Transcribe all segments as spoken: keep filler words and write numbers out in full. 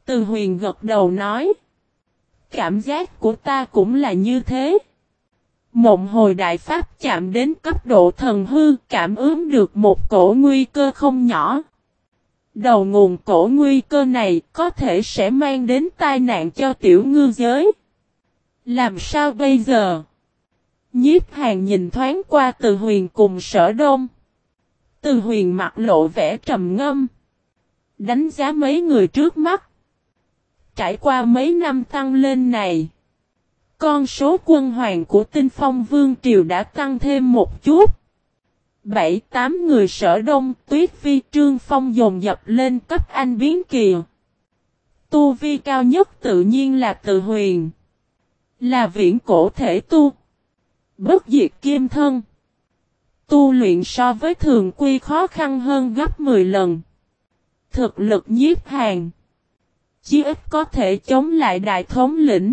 Từ Huyền gật đầu nói. Cảm giác của ta cũng là như thế. Mộng hồi đại pháp chạm đến cấp độ thần hư, cảm ứng được một cổ nguy cơ không nhỏ. Đầu nguồn cổ nguy cơ này có thể sẽ mang đến tai nạn cho tiểu ngư giới. Làm sao bây giờ? Nhiếp Hàn nhìn thoáng qua Từ Huyền cùng Sở Đông. Từ Huyền mặt lộ vẻ trầm ngâm. Đánh giá mấy người trước mắt. Trải qua mấy năm tăng lên này, con số quân hoàng của Tinh Phong Vương Triều đã tăng thêm một chút. Bảy tám người Sở Đông, Tuyết Phi, Trương Phong dồn dập lên cấp anh biến kỳ. Tu vi cao nhất tự nhiên là Từ Huyền. Là viễn cổ thể tu. Bất diệt kim thân. Tu luyện so với thường quy khó khăn hơn gấp mười lần. Thực lực Nhiếp Hàn chí ít có thể chống lại đại thống lĩnh.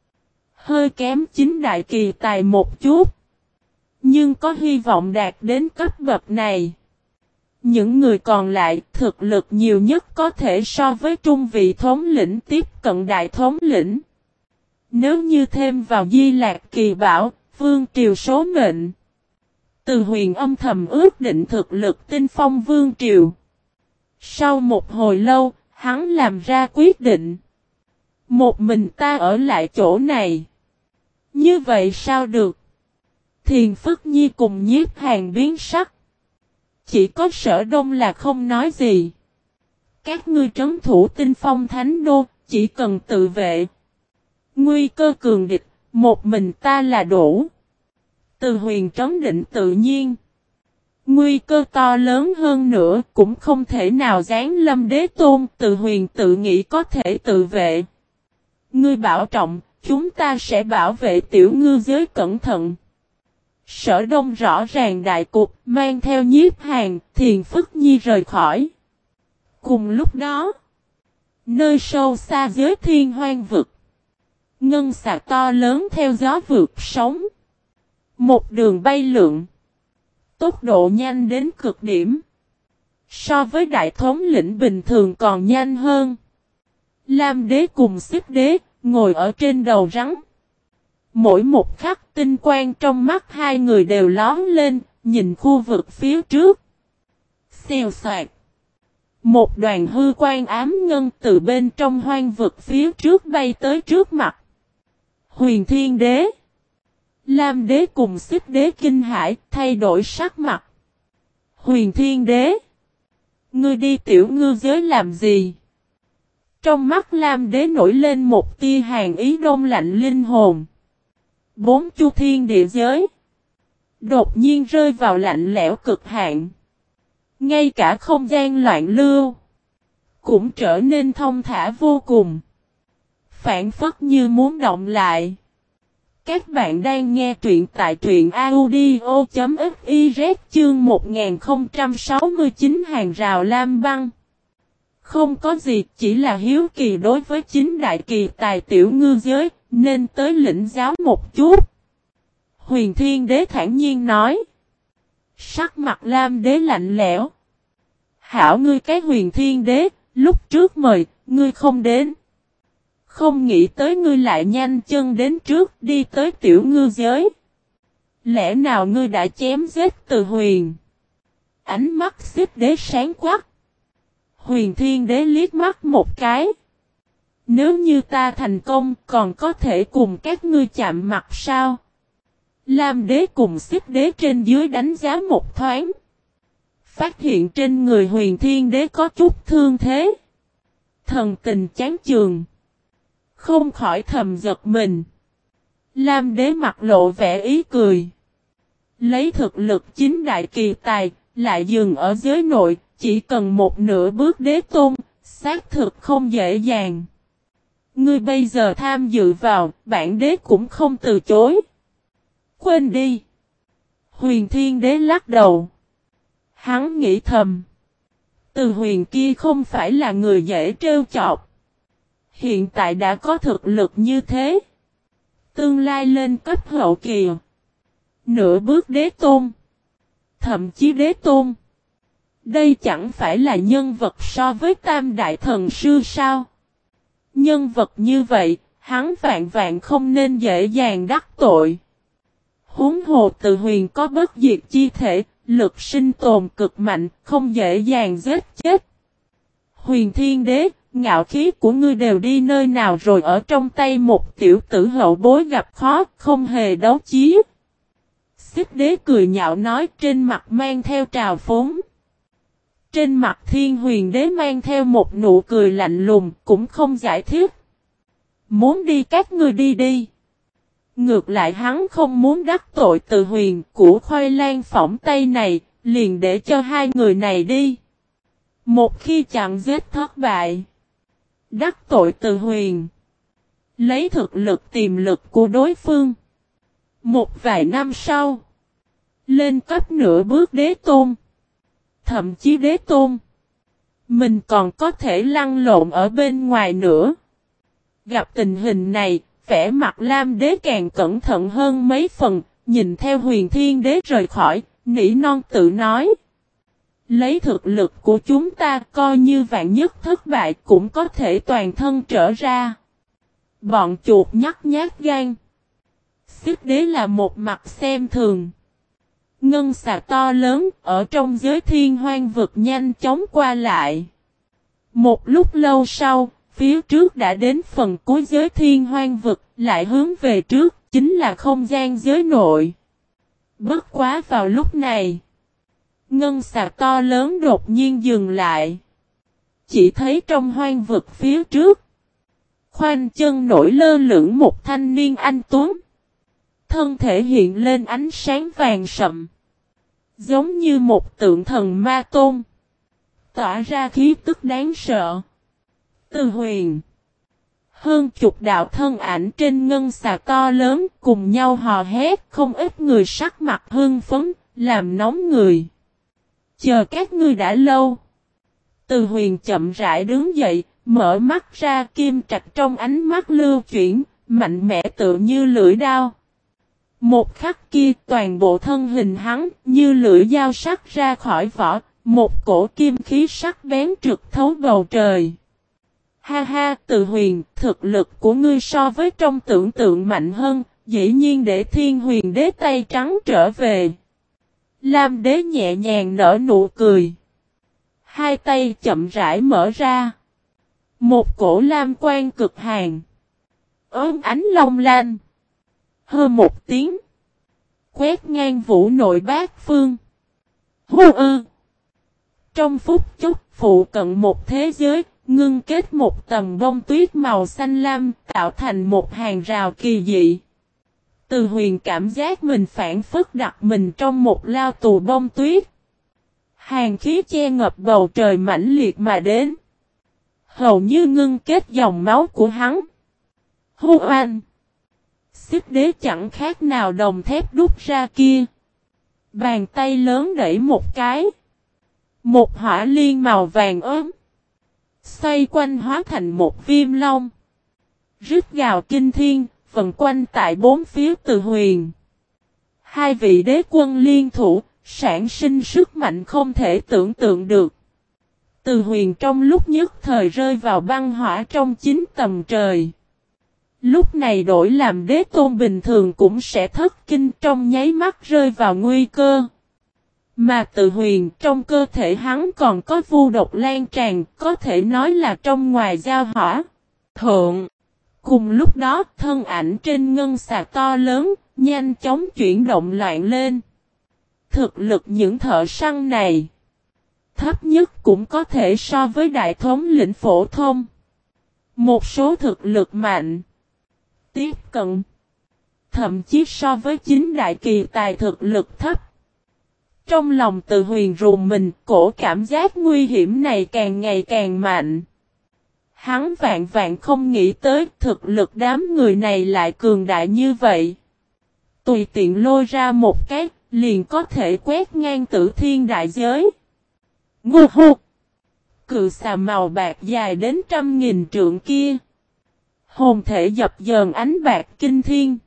Hơi kém chính đại kỳ tài một chút. Nhưng có hy vọng đạt đến cấp bậc này. Những người còn lại thực lực nhiều nhất có thể so với trung vị thống lĩnh tiếp cận đại thống lĩnh. Nếu như thêm vào Di Lạc Kỳ Bảo, Vương Triều số mệnh. Từ Huyền âm thầm ước định thực lực Tinh Phong Vương Triều. Sau một hồi lâu, hắn làm ra quyết định. Một mình ta ở lại chỗ này. Như vậy sao được? Thiền Phức Nhi cùng Nhiếp Hàn biến sắc. Chỉ có Sở Đông là không nói gì. Các ngươi trấn thủ Tinh Phong Thánh Đô, chỉ cần tự vệ. Nguy cơ cường địch, một mình ta là đủ. Từ Huyền trấn định tự nhiên. Nguy cơ to lớn hơn nữa cũng không thể nào giáng lâm đế tôn. Từ Huyền tự nghĩ có thể tự vệ. Ngươi bảo trọng, chúng ta sẽ bảo vệ tiểu ngư giới cẩn thận. Sở Đông rõ ràng đại cục, mang theo Nhiếp Hàn, Thiền Phức Nhi rời khỏi. Cùng lúc đó, nơi sâu xa giới thiên hoang vực, ngân xà to lớn theo gió vượt sóng. Một đường bay lượn, tốc độ nhanh đến cực điểm. So với đại thống lĩnh bình thường còn nhanh hơn. Lam đế cùng Xích đế, ngồi ở trên đầu rắn. Mỗi một khắc tinh quang trong mắt hai người đều lóm lên, nhìn khu vực phía trước. Xèo xoạt. Một đoàn hư quang ám ngân từ bên trong hoang vực phía trước bay tới trước mặt. Huyền Thiên Đế. Lam đế cùng Xích đế kinh hãi, thay đổi sắc mặt. Huyền Thiên Đế. Ngươi đi tiểu ngư giới làm gì? Trong mắt Lam đế nổi lên một tia hàn ý đông lạnh linh hồn. Bốn chu thiên địa giới. Đột nhiên rơi vào lạnh lẽo cực hạn. Ngay cả không gian loạn lưu. Cũng trở nên thông thả vô cùng. Phản phất như muốn động lại. Các bạn đang nghe truyện tại truyện audio.fiz chương một nghìn không trăm sáu mươi chín hàng rào lam băng. Không có gì, chỉ là hiếu kỳ đối với chính đại kỳ tài tiểu ngư giới, nên tới lĩnh giáo một chút. Huyền Thiên Đế thản nhiên nói. Sắc mặt Lam Đế lạnh lẽo. Hảo ngươi cái Huyền Thiên Đế, lúc trước mời, ngươi không đến. Không nghĩ tới ngươi lại nhanh chân đến trước đi tới tiểu ngư giới. Lẽ nào ngươi đã chém giết Từ Huyền? Ánh mắt Xích Đế sáng quắc. Huyền Thiên Đế liếc mắt một cái. Nếu như ta thành công còn có thể cùng các ngươi chạm mặt sao? Lam Đế cùng Xích Đế trên dưới đánh giá một thoáng. Phát hiện trên người Huyền Thiên Đế có chút thương thế. Thần tình chán chường. Không khỏi thầm giật mình. Lam Đế mặt lộ vẻ ý cười. Lấy thực lực chính đại kỳ tài, lại dừng ở giới nội, chỉ cần một nửa bước đế tôn, xác thực không dễ dàng. Ngươi bây giờ tham dự vào, bản đế cũng không từ chối. Quên đi. Huyền Thiên Đế lắc đầu. Hắn nghĩ thầm. Từ Huyền kia không phải là người dễ trêu chọc. Hiện tại đã có thực lực như thế. Tương lai lên cấp hậu kỳ. Nửa bước đế tôn. Thậm chí đế tôn. Đây chẳng phải là nhân vật so với tam đại thần sư sao? Nhân vật như vậy, hắn vạn vạn không nên dễ dàng đắc tội. Huống hồ Từ Huyền có bất diệt chi thể, lực sinh tồn cực mạnh, không dễ dàng giết chết. Huyền Thiên Đế, ngạo khí của ngươi đều đi nơi nào rồi? Ở trong tay một tiểu tử hậu bối gặp khó, không hề đấu chí. Xích Đế cười nhạo nói, trên mặt mang theo trào phúng. Trên mặt Thiên Huyền Đế mang theo một nụ cười lạnh lùng, cũng không giải thích. Muốn đi các ngươi đi đi. Ngược lại hắn không muốn đắc tội Từ Huyền, của khoai lang phỏng tay này, liền để cho hai người này đi. Một khi chặn giết thất bại, đắc tội Từ Huyền, lấy thực lực tiềm lực của đối phương. Một vài năm sau, lên cấp nửa bước đế tôn, thậm chí đế tôn, mình còn có thể lăn lộn ở bên ngoài nữa. Gặp tình hình này, vẻ mặt Lam Đế càng cẩn thận hơn mấy phần, nhìn theo Huyền Thiên Đế rời khỏi, nỉ non tự nói. Lấy thực lực của chúng ta coi như vạn nhất thất bại cũng có thể toàn thân trở ra. Bọn chuột nhắt nhát gan. Xích Đế là một mặt xem thường. Ngân xà to lớn ở trong giới thiên hoang vực nhanh chóng qua lại. Một lúc lâu sau, phía trước đã đến phần cuối giới thiên hoang vực, lại hướng về trước, chính là không gian giới nội. Bất quá vào lúc này, ngân xà to lớn đột nhiên dừng lại. Chỉ thấy trong hoang vực phía trước, khoanh chân nổi lơ lửng một thanh niên anh tuấn. Thân thể hiện lên ánh sáng vàng sậm, giống như một tượng thần ma tôn, tỏa ra khí tức đáng sợ. Từ Huyền, hơn chục đạo thân ảnh trên ngân xà to lớn cùng nhau hò hét, không ít người sắc mặt hưng phấn, làm nóng người. Chờ các ngươi đã lâu. Từ Huyền chậm rãi đứng dậy, mở mắt ra, kim trạch trong ánh mắt lưu chuyển, mạnh mẽ tự như lưỡi đao. Một khắc kia toàn bộ thân hình hắn như lưỡi dao sắc ra khỏi vỏ, một cổ kim khí sắc bén trực thấu bầu trời. Ha ha, Từ Huyền, thực lực của ngươi so với trong tưởng tượng mạnh hơn, dĩ nhiên để Thiên Huyền Đế tay trắng trở về. Lam Đế nhẹ nhàng nở nụ cười. Hai tay chậm rãi mở ra. Một cổ lam quang cực hàn, ốm ánh long lanh. Hơ một tiếng, quét ngang vũ nội bát phương. Hô ư! Trong phút chốc, phụ cận một thế giới, ngưng kết một tầng bông tuyết màu xanh lam, tạo thành một hàng rào kỳ dị. Từ Huyền cảm giác mình phản phất đặt mình trong một lao tù bông tuyết. Hàn khí che ngập bầu trời mãnh liệt mà đến, hầu như ngưng kết dòng máu của hắn. Hô oanh! Xích Đế chẳng khác nào đồng thép đúc ra kia. Bàn tay lớn đẩy một cái. Một hỏa liên màu vàng ốm, xoay quanh hóa thành một viêm long. Rít gào kinh thiên, vần quanh tại bốn phía Từ Huyền. Hai vị đế quân liên thủ, sản sinh sức mạnh không thể tưởng tượng được. Từ Huyền trong lúc nhất thời rơi vào băng hỏa trong chín tầng trời. Lúc này đổi làm đế tôn bình thường cũng sẽ thất kinh, trong nháy mắt rơi vào nguy cơ. Mà Từ Huyền trong cơ thể hắn còn có vu độc lan tràn, có thể nói là trong ngoài giao hỏa. Thượng! Cùng lúc đó thân ảnh trên ngân xà to lớn, nhanh chóng chuyển động loạn lên. Thực lực những thợ săn này, thấp nhất cũng có thể so với đại thống lĩnh phổ thông. Một số thực lực mạnh, tiếp cận, thậm chí so với chính đại kỳ tài thực lực thấp. Trong lòng Từ Huyền rùng mình, cổ cảm giác nguy hiểm này càng ngày càng mạnh. Hắn vạn vạn không nghĩ tới thực lực đám người này lại cường đại như vậy. Tùy tiện lôi ra một cái, liền có thể quét ngang tử thiên đại giới. Ngu hụt! Cự xà màu bạc dài đến trăm nghìn trượng kia, hồn thể dập dờn ánh bạc kinh thiên,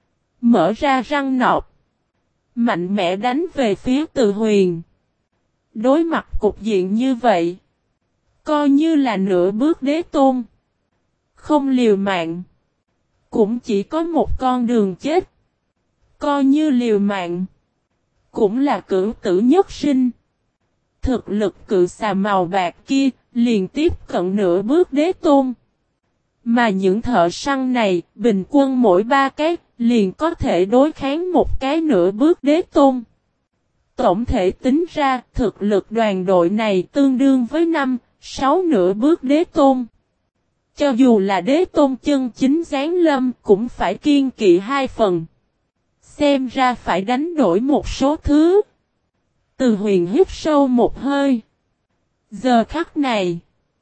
mở ra răng nọc, mạnh mẽ đánh về phía Từ Huyền. Đối mặt cục diện như vậy, coi như là nửa bước đế tôn, Không liều mạng. Cũng chỉ có một con đường chết. Coi như liều mạng. Cũng là cửu tử nhất sinh. Thực lực cự xà màu bạc kia liền tiếp cận nửa bước đế tôn. Mà những thợ săn này bình quân mỗi ba cái liền có thể đối kháng một cái nửa bước đế tôn. Tổng thể tính ra thực lực đoàn đội này tương đương với năm, sáu nửa bước đế tôn. Cho dù là đế tôn chân chính giáng lâm cũng phải kiên kỵ hai phần. Xem ra phải đánh đổi một số thứ. Từ Huyền hít sâu một hơi. Giờ khắc này,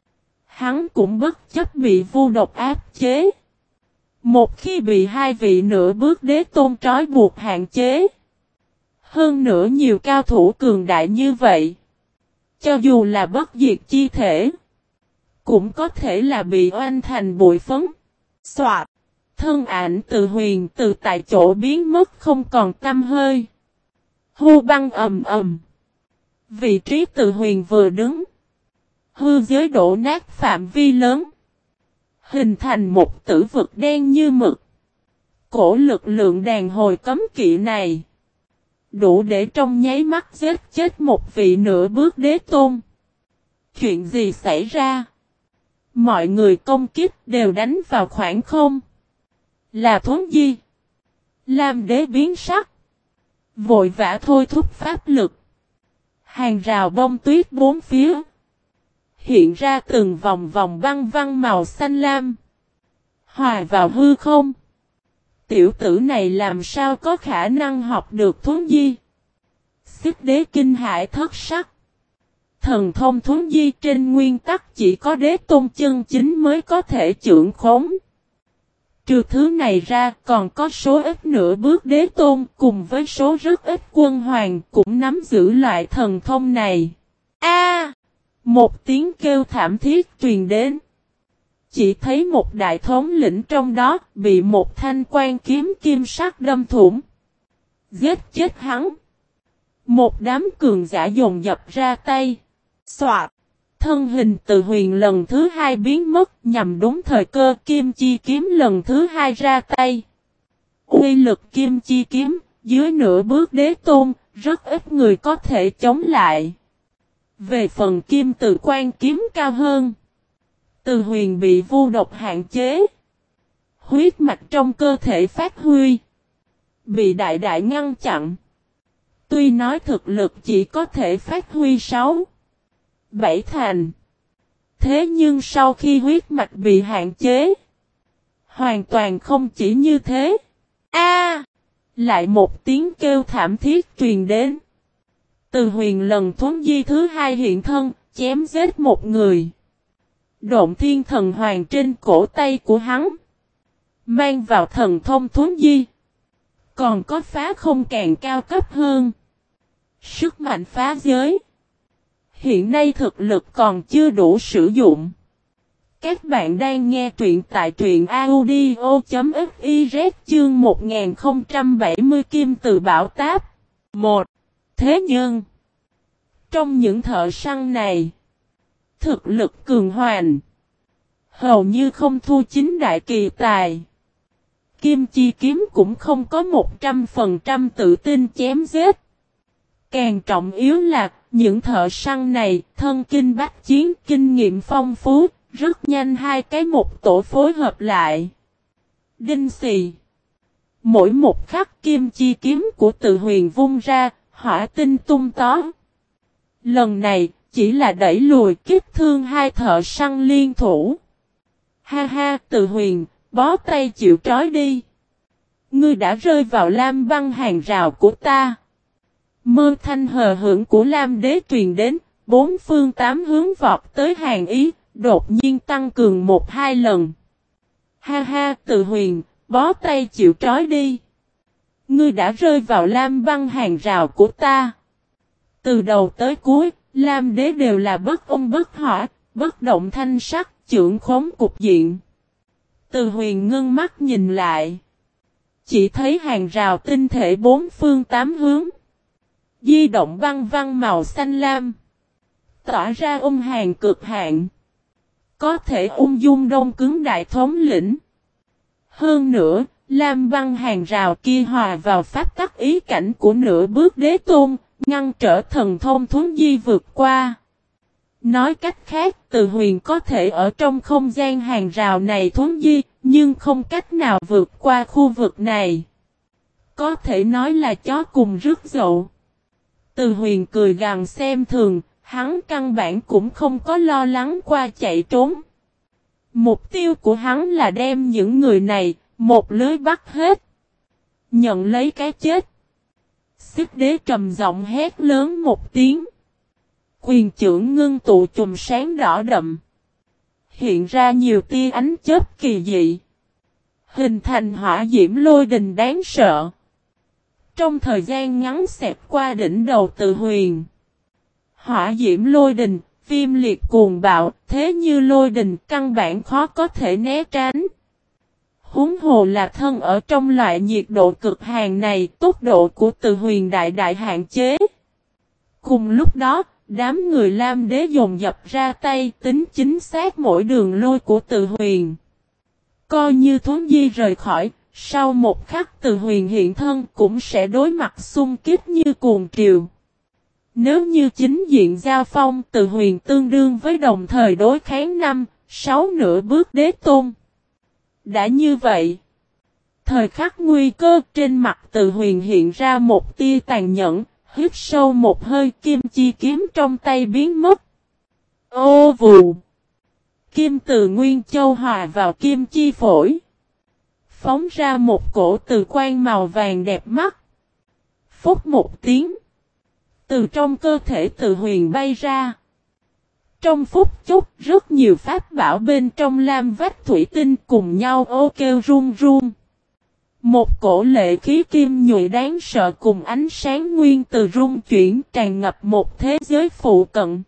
hắn cũng bất chấp bị vu độc áp chế. Một khi bị hai vị nửa bước đế tôn trói buộc hạn chế. Hơn nữa nhiều cao thủ cường đại như vậy. Cho dù là bất diệt chi thể. Cũng có thể là bị oanh thành bụi phấn. Soạt. Thân ảnh Từ Huyền từ tại chỗ biến mất không còn tăm hơi. Hư băng ầm ầm. Vị trí Từ Huyền vừa đứng. Hư giới đổ nát phạm vi lớn. Hình thành một tử vực đen như mực. Cổ lực lượng đàn hồi cấm kỵ này. Đủ để trong nháy mắt giết chết một vị nửa bước đế tôn. Chuyện gì xảy ra? Mọi người công kích đều đánh vào khoảng không. Là Thuấn Di. Lam Đế biến sắc. Vội vã thôi thúc pháp lực. Hàng rào bông tuyết bốn phía. Hiện ra từng vòng vòng băng văng màu xanh lam. Hòa vào hư không. Tiểu tử này làm sao có khả năng học được Thuấn Di? Xích Đế kinh hãi thất sắc. Thần thông Thuấn Di trên nguyên tắc chỉ có đế tôn chân chính mới có thể trưởng khống. Trừ thứ này ra còn có số ít nửa bước đế tôn cùng với số rất ít quân hoàng cũng nắm giữ loại thần thông này. A! Một tiếng kêu thảm thiết truyền đến. Chỉ thấy một đại thống lĩnh trong đó bị một thanh quan kiếm kim sắc đâm thủng. Giết chết hắn. Một đám cường giả dồn dập ra tay. Soạt. Thân hình Từ Huyền lần thứ hai biến mất nhằm đúng thời cơ kim chi kiếm lần thứ hai ra tay. Uy lực kim chi kiếm dưới nửa bước đế tôn rất ít người có thể chống lại. Về phần kim tự quan kiếm cao hơn. Từ Huyền bị vu độc hạn chế. Huyết mạch trong cơ thể phát huy. Bị đại đại ngăn chặn. Tuy nói thực lực chỉ có thể phát huy sáu, bảy thành. Thế nhưng sau khi huyết mạch bị hạn chế. Hoàn toàn không chỉ như thế. A! Lại một tiếng kêu thảm thiết truyền đến. Từ Huyền lần Thuấn Di thứ hai hiện thân, chém giết một người. Độn thiên thần hoàng trên cổ tay của hắn. Mang vào thần thông Thuấn Di. Còn có phá không càng cao cấp hơn. Sức mạnh phá giới. Hiện nay thực lực còn chưa đủ sử dụng. Các bạn đang nghe truyện tại truyện audio.fiz chương một nghìn không trăm bảy mươi Kim Từ Bảo Táp. một. Thế nhưng, trong những thợ săn này, thực lực cường hoành, hầu như không thua chính đại kỳ tài. Kim chi kiếm cũng không có một trăm phần trăm tự tin chém giết. Càng trọng yếu là, những thợ săn này, thân kinh bách chiến, kinh nghiệm phong phú, rất nhanh hai cái một tổ phối hợp lại. Đinh xì. Mỗi một khắc kim chi kiếm của Từ Huyền vung ra, hỏa tinh tung tó. Lần này, chỉ là đẩy lùi kiếp thương hai thợ săn liên thủ. Ha ha, Từ Huyền, bó tay chịu trói đi. Ngươi đã rơi vào lam băng hàng rào của ta. Mơ thanh hờ hững của Lam Đế truyền đến, bốn phương tám hướng vọt tới hàng ý, đột nhiên tăng cường một hai lần. Ha ha, Từ Huyền, bó tay chịu trói đi. Ngươi đã rơi vào lam băng hàng rào của ta. Từ đầu tới cuối, Lam Đế đều là bất ôn bất hỏa, bất động thanh sắc, trưởng khống cục diện. Từ Huyền ngưng mắt nhìn lại. Chỉ thấy hàng rào tinh thể bốn phương tám hướng. Di động băng văng màu xanh lam. Tỏa ra ung hàn cực hạn. có thể ung dung đông cứng đại thống lĩnh. Hơn nữa, Lam băng hàng rào kia hòa vào pháp tắc ý cảnh của nửa bước đế tôn, ngăn trở thần thông thuấn di vượt qua. Nói cách khác, Từ Huyền có thể ở trong không gian hàng rào này thuấn di, nhưng không cách nào vượt qua khu vực này. Có thể nói là chó cùng rước dậu. Từ Huyền cười gằn xem thường, hắn căn bản cũng không có lo lắng qua chạy trốn. Mục tiêu của hắn là đem những người này, một lưới bắt hết. Nhận lấy cái chết. Xích đế trầm giọng hét lớn một tiếng. Quyền chưởng ngưng tụ chùm sáng đỏ đậm. Hiện ra nhiều tia ánh chớp kỳ dị. Hình thành hỏa diễm lôi đình đáng sợ. Trong thời gian ngắn xẹt qua đỉnh đầu Từ Huyền. Hỏa diễm lôi đình, viêm liệt cuồng bạo, thế như lôi đình căn bản khó có thể né tránh. Huống hồ là thân ở trong loại nhiệt độ cực hàn này, tốc độ của Từ Huyền đại đại hạn chế. Cùng lúc đó, đám người Lam Đế dồn dập ra tay tính chính xác mỗi đường lôi của Từ Huyền. Coi như thuấn di rời khỏi, sau một khắc Từ Huyền hiện thân cũng sẽ đối mặt xung kích như cuồng triều. Nếu như chính diện giao phong, Từ Huyền tương đương với đồng thời đối kháng năm, sáu nửa bước đế tôn. Đã như vậy, thời khắc nguy cơ trên mặt Từ Huyền hiện ra một tia tàn nhẫn, hít sâu một hơi, kim chi kiếm trong tay biến mất. Ô vù! Kim từ Nguyên Châu hòa vào kim chi phổi. Phóng ra một cổ từ quang màu vàng đẹp mắt. Phúc một tiếng. Từ trong cơ thể Từ Huyền bay ra. Trong phút chốc rất nhiều pháp bảo bên trong lam vách thủy tinh cùng nhau ô kêu run run. Một cổ lệ khí kim nhụy đáng sợ cùng ánh sáng nguyên từ rung chuyển tràn ngập một thế giới phụ cận.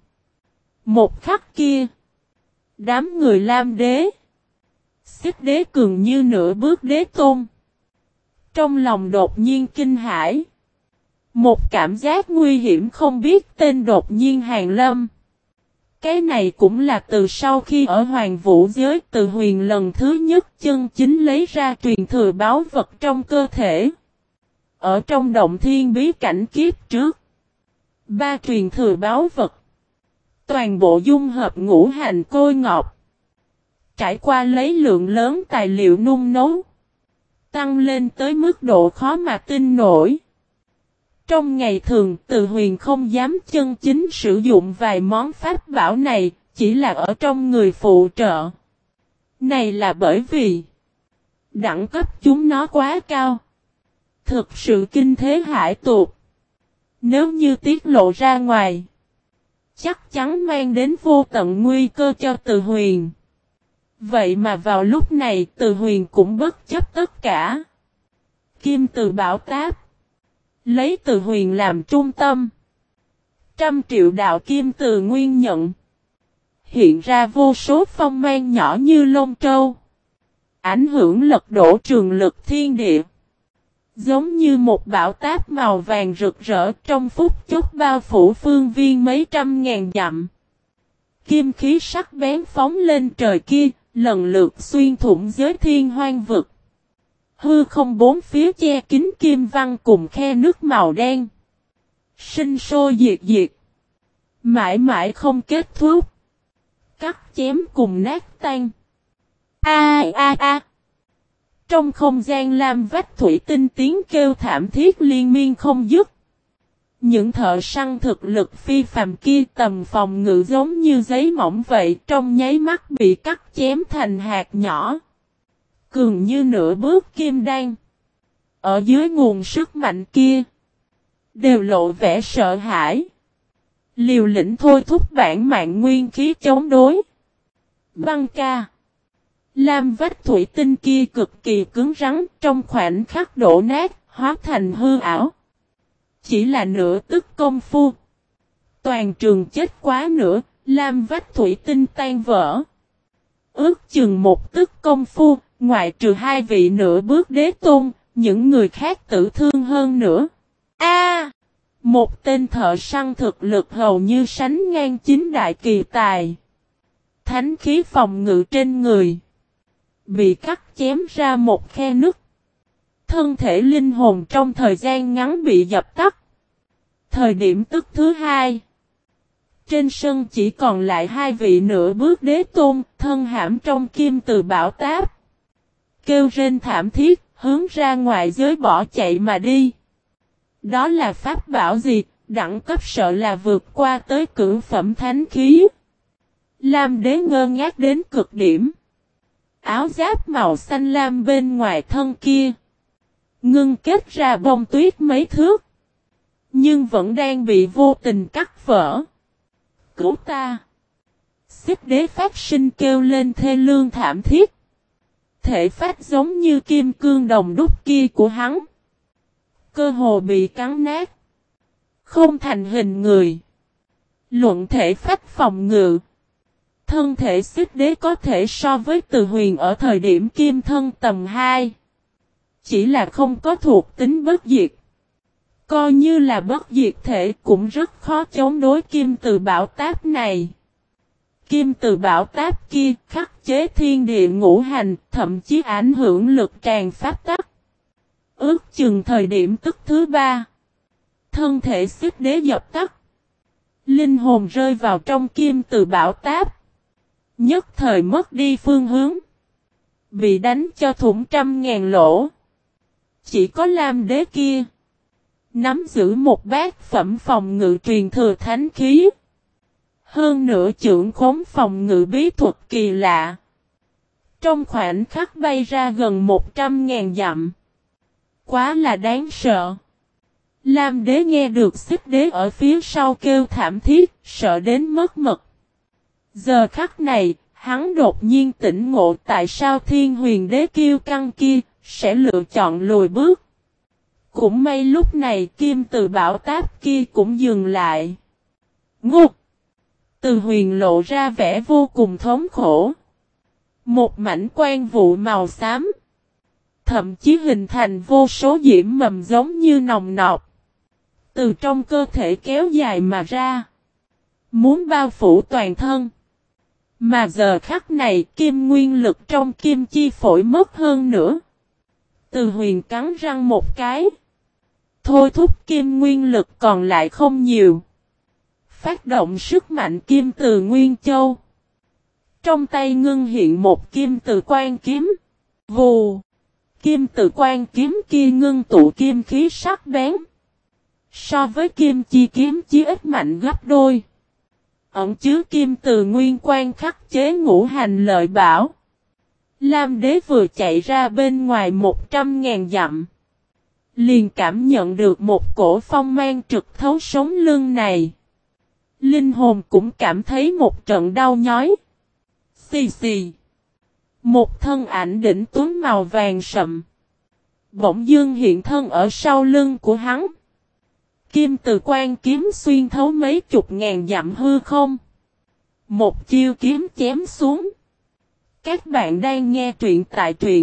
Một khắc kia, đám người Lam Đế, Xích Đế cường như nửa bước đế tôn. Trong lòng đột nhiên kinh hãi. Một cảm giác nguy hiểm không biết tên đột nhiên hàng lâm. Cái này cũng là từ sau khi ở Hoàng Vũ giới Từ Huyền lần thứ nhất chân chính lấy ra truyền thừa báu vật trong cơ thể. Ở trong động thiên bí cảnh kiếp trước. Ba truyền thừa báu vật. Toàn bộ dung hợp ngũ hành côi ngọc. Trải qua lấy lượng lớn tài liệu nung nấu. Tăng lên tới mức độ khó mà tin nổi. Trong ngày thường, Từ Huyền không dám chân chính sử dụng vài món pháp bảo này, chỉ là ở trong người phụ trợ. Này là bởi vì đẳng cấp chúng nó quá cao. Thực sự kinh thế hải tuột. Nếu như tiết lộ ra ngoài, chắc chắn mang đến vô tận nguy cơ cho Từ Huyền. Vậy mà vào lúc này Từ Huyền cũng bất chấp tất cả. Kim từ bảo táp. Lấy Từ Huyền làm trung tâm. Trăm triệu đạo kim từ nguyên nhận. Hiện ra vô số phong mang nhỏ như lông trâu. Ảnh hưởng lật đổ trường lực thiên địa. Giống như một bão táp màu vàng rực rỡ trong phút chốc bao phủ phương viên mấy trăm ngàn dặm. Kim khí sắc bén phóng lên trời kia, lần lượt xuyên thủng giới thiên hoang vực. Hư không bốn phía che kín kim văn cùng khe nước màu đen. Sinh sôi diệt diệt. Mãi mãi không kết thúc. Cắt chém cùng nát tan. A a a. Trong không gian lam vách thủy tinh tiếng kêu thảm thiết liên miên không dứt. Những thợ săn thực lực phi phàm kia tầm phòng ngự giống như giấy mỏng vậy trong nháy mắt bị cắt chém thành hạt nhỏ. Cường như nửa bước kim đan. Ở dưới nguồn sức mạnh kia. Đều lộ vẻ sợ hãi. Liều lĩnh thôi thúc bản mạng nguyên khí chống đối. Băng ca. Lam vách thủy tinh kia cực kỳ cứng rắn trong khoảnh khắc đổ nát, hóa thành hư ảo. Chỉ là nửa tức công phu. Toàn trường chết quá nữa, lam vách thủy tinh tan vỡ. Ước chừng một tức công phu, ngoại trừ hai vị nửa bước đế tôn, những người khác tử thương hơn nữa. A, một tên thợ săn thực lực hầu như sánh ngang chính đại kỳ tài. thánh khí phòng ngự trên người. Bị cắt chém ra một khe nứt. Thân thể linh hồn trong thời gian ngắn bị dập tắt. Thời điểm tức thứ hai. Trên sân chỉ còn lại hai vị nửa bước đế tôn, thân hãm trong kim từ bảo táp. Kêu rên thảm thiết, hướng ra ngoài giới bỏ chạy mà đi. Đó là pháp bảo gì, đẳng cấp sợ là vượt qua tới cửu phẩm thánh khí. Lam đế ngơ ngác đến cực điểm. Áo giáp màu xanh lam bên ngoài thân kia. Ngưng kết ra bông tuyết mấy thước. Nhưng vẫn đang bị vô tình cắt vỡ. Cứu ta! Xích đế phát sinh kêu lên thê lương thảm thiết. Thể phách giống như kim cương đồng đúc kia của hắn. Cơ hồ bị cắn nát. Không thành hình người. Luận thể phách phòng ngự. Thân thể xích đế có thể so với Từ Huyền ở thời điểm kim thân tầm hai. Chỉ là không có thuộc tính bất diệt. Coi như là bất diệt thể cũng rất khó chống đối kim từ bảo táp này. Kim từ bảo táp kia khắc chế thiên địa ngũ hành, thậm chí ảnh hưởng lực tràn pháp tắc. Ước chừng thời điểm tức thứ ba. Thân thể xích đế dập tắt. Linh hồn rơi vào trong kim từ bảo táp. Nhất thời mất đi phương hướng. Bị đánh cho thủng trăm ngàn lỗ. Chỉ có Lam đế kia. Nắm giữ một bát phẩm phòng ngự truyền thừa thánh khí. Hơn nữa trưởng khống phòng ngự bí thuật kỳ lạ. Trong khoảnh khắc bay ra gần một trăm ngàn dặm. Quá là đáng sợ. Lam đế nghe được xích đế ở phía sau kêu thảm thiết, sợ đến mất mật. Giờ khắc này, hắn đột nhiên tỉnh ngộ tại sao thiên huyền đế kiêu căng kia, sẽ lựa chọn lùi bước. Cũng may lúc này kim từ bảo táp kia cũng dừng lại. Ngục! Từ huyền lộ ra vẻ vô cùng thống khổ. Một mảnh quan vụ màu xám. Thậm chí hình thành vô số diễm mầm giống như nòng nọc. Từ trong cơ thể kéo dài mà ra. Muốn bao phủ toàn thân. Mà giờ khắc này kim nguyên lực trong kim chi phổi mất hơn nữa. Từ huyền cắn răng một cái. Thôi thúc kim nguyên lực còn lại không nhiều. Phát động sức mạnh kim từ Nguyên Châu. Trong tay ngưng hiện một kim từ quan kiếm. Vù. Kim từ quan kiếm kia ngưng tụ kim khí sắc bén. So với kim chi kiếm chí ít mạnh gấp đôi. Ẩn chứa kim từ nguyên quan khắc chế ngũ hành lợi bảo. Lam đế vừa chạy ra bên ngoài một trăm ngàn dặm. Liền cảm nhận được một cổ phong mang trực thấu sống lưng này. Linh hồn cũng cảm thấy một trận đau nhói. Xì xì. Một thân ảnh đỉnh tuấn màu vàng sậm. Bỗng dưng hiện thân ở sau lưng của hắn. Kim từ quan kiếm xuyên thấu mấy chục ngàn dặm hư không. Một chiêu kiếm chém xuống. Các bạn đang nghe truyện tại truyện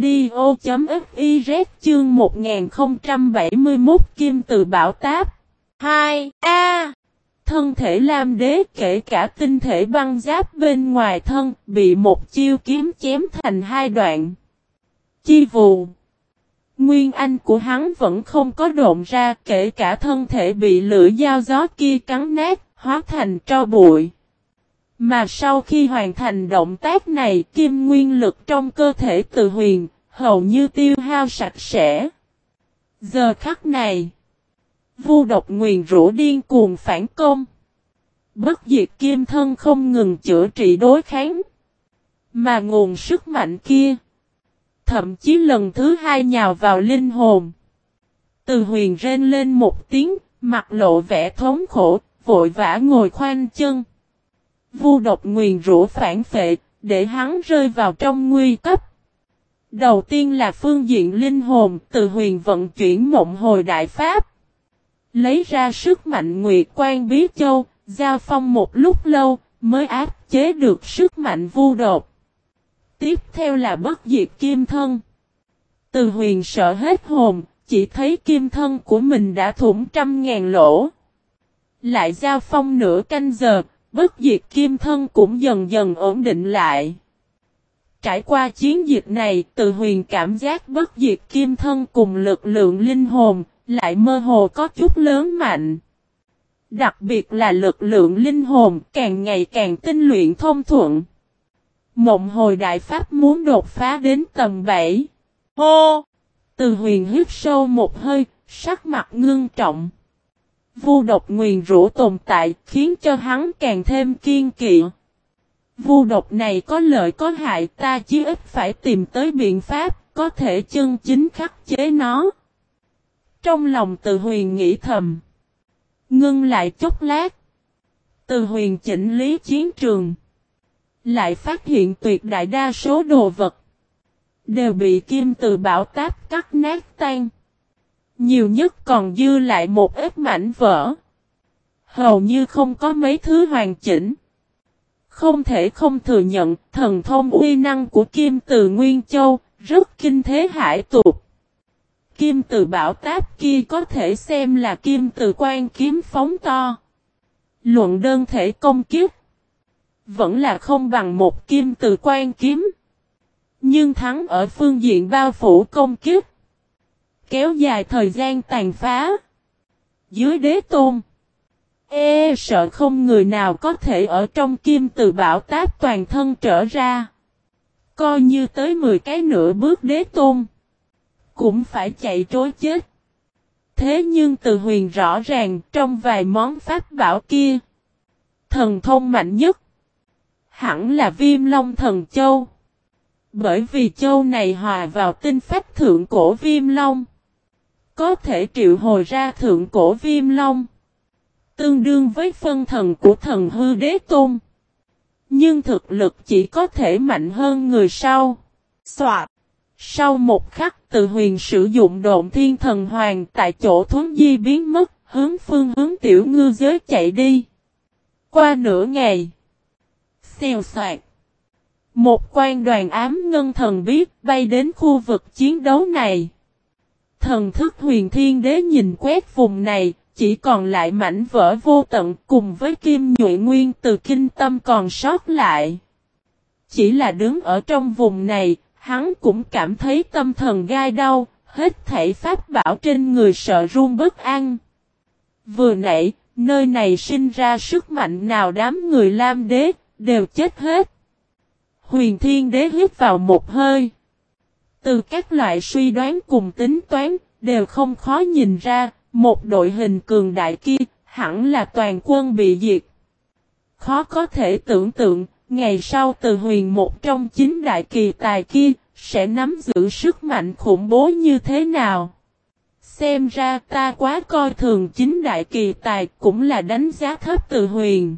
audio.fiz chương một nghìn không trăm bảy mươi mốt Kim từ bảo táp. hai A. Thân thể Lam đế kể cả tinh thể băng giáp bên ngoài thân bị một chiêu kiếm chém thành hai đoạn. Chi vù. Nguyên anh của hắn vẫn không có độn ra kể cả thân thể bị lửa dao gió kia cắn nát, hóa thành tro bụi. Mà sau khi hoàn thành động tác này kim nguyên lực trong cơ thể Từ Huyền hầu như tiêu hao sạch sẽ. Giờ khắc này, vu độc nguyền rủa điên cuồng phản công. Bất diệt kim thân không ngừng chữa trị đối kháng. Mà nguồn sức mạnh kia, thậm chí lần thứ hai nhào vào linh hồn. Từ Huyền rên lên một tiếng, mặt lộ vẻ thống khổ, vội vã ngồi khoanh chân. Vu độc nguyền rủa phản phệ, để hắn rơi vào trong nguy cấp. Đầu tiên là phương diện linh hồn, Từ Huyền vận chuyển mộng hồi đại pháp. Lấy ra sức mạnh Nguyệt Quan Bí Châu, giao phong một lúc lâu, mới áp chế được sức mạnh vu độc. Tiếp theo là bất diệt kim thân. Từ Huyền sợ hết hồn, chỉ thấy kim thân của mình đã thủng trăm ngàn lỗ. Lại giao phong nửa canh giờ, bất diệt kim thân cũng dần dần ổn định lại. Trải qua chiến dịch này, Từ Huyền cảm giác bất diệt kim thân cùng lực lượng linh hồn, lại mơ hồ có chút lớn mạnh. Đặc biệt là lực lượng linh hồn càng ngày càng tinh luyện thông thuận. Mộng hồi đại pháp muốn đột phá đến tầng bảy. Hô! Từ Huyền hít sâu một hơi, sắc mặt ngưng trọng. Vu độc nguyền rủa tồn tại khiến cho hắn càng thêm kiên kỵ. Vu độc này có lợi có hại, ta chí ít phải tìm tới biện pháp có thể chân chính khắc chế nó. Trong lòng Từ Huyền nghĩ thầm. Ngưng lại chốc lát. Từ Huyền chỉnh lý chiến trường. Lại phát hiện tuyệt đại đa số đồ vật đều bị kim từ bão táp cắt nát tan. Nhiều nhất còn dư lại một ít mảnh vỡ. Hầu như không có mấy thứ hoàn chỉnh. Không thể không thừa nhận thần thông uy năng của kim từ Nguyên Châu rất kinh thế hải tục. Kim từ bão táp kia có thể xem là kim từ quan kiếm phóng to. Luận đơn thể công kiếp vẫn là không bằng một kim từ quan kiếm. Nhưng thắng ở phương diện bao phủ công kiếp. Kéo dài thời gian tàn phá. Dưới đế tôn. E sợ không người nào có thể ở trong kim từ bão táp toàn thân trở ra. Coi như tới mười cái nửa bước đế tôn. Cũng phải chạy trối chết. Thế nhưng Từ Huyền rõ ràng trong vài món pháp bảo kia. Thần thông mạnh nhất. Hẳn là Viêm Long Thần Châu. Bởi vì châu này hòa vào tinh phách thượng cổ Viêm Long. Có thể triệu hồi ra thượng cổ Viêm Long. Tương đương với phân thần của thần hư đế tôn. Nhưng thực lực chỉ có thể mạnh hơn người sau. Soạt. Sau một khắc Từ Huyền sử dụng độn thiên thần hoàng tại chỗ thuấn di biến mất. Hướng phương hướng tiểu ngư giới chạy đi. Qua nửa ngày. Xèo soạt. Một quan đoàn ám ngân thần biết bay đến khu vực chiến đấu này. Thần thức Huyền Thiên Đế nhìn quét vùng này, chỉ còn lại mảnh vỡ vô tận cùng với kim nhụy nguyên từ kinh tâm còn sót lại. Chỉ là đứng ở trong vùng này, hắn cũng cảm thấy tâm thần gai đau, hết thảy pháp bảo trên người sợ run bất an. Vừa nãy, nơi này sinh ra sức mạnh nào đám người Lam Đế, đều chết hết. Huyền Thiên Đế hít vào một hơi. Từ các loại suy đoán cùng tính toán, đều không khó nhìn ra, một đội hình cường đại kia, hẳn là toàn quân bị diệt. Khó có thể tưởng tượng, ngày sau Từ Huyền một trong chín đại kỳ tài kia, sẽ nắm giữ sức mạnh khủng bố như thế nào. Xem ra ta quá coi thường chín đại kỳ tài cũng là đánh giá thấp Từ Huyền.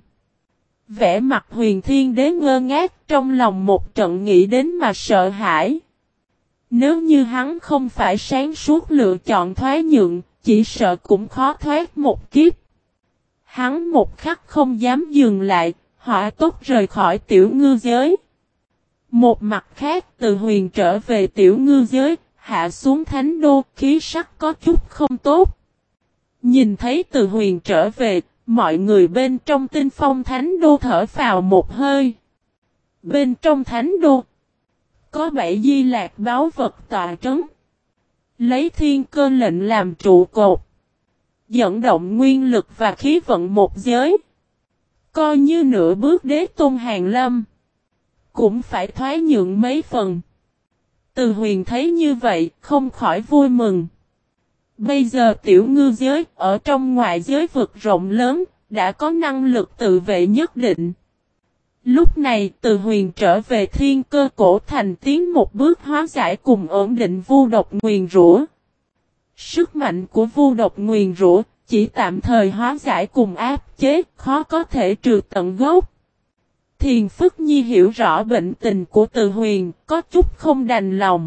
Vẻ mặt Huyền Thiên Đế ngơ ngác trong lòng một trận nghĩ đến mà sợ hãi. Nếu như hắn không phải sáng suốt lựa chọn thoái nhượng, chỉ sợ cũng khó thoát một kiếp. Hắn một khắc không dám dừng lại, hỏa tốc rời khỏi tiểu ngư giới. Một mặt khác Từ Huyền trở về tiểu ngư giới, hạ xuống thánh đô, khí sắc có chút không tốt. Nhìn thấy Từ Huyền trở về, mọi người bên trong Tinh Phong thánh đô thở phào một hơi. Bên trong thánh đô, có bảy di lạc báo vật tọa trấn. Lấy thiên cơ lệnh làm trụ cột. Dẫn động nguyên lực và khí vận một giới. Coi như nửa bước đế tôn hàng lâm. Cũng phải thoái nhượng mấy phần. Từ Huyền thấy như vậy, không khỏi vui mừng. Bây giờ tiểu ngư giới, ở trong ngoại giới vực rộng lớn, đã có năng lực tự vệ nhất định. Lúc này, Từ Huyền trở về thiên cơ cổ thành tiến một bước hóa giải cùng ổn định vu độc nguyền rủa. Sức mạnh của vu độc nguyền rủa, chỉ tạm thời hóa giải cùng áp chế, khó có thể trừ tận gốc. Thiền Phức Nhi hiểu rõ bệnh tình của Từ Huyền, có chút không đành lòng.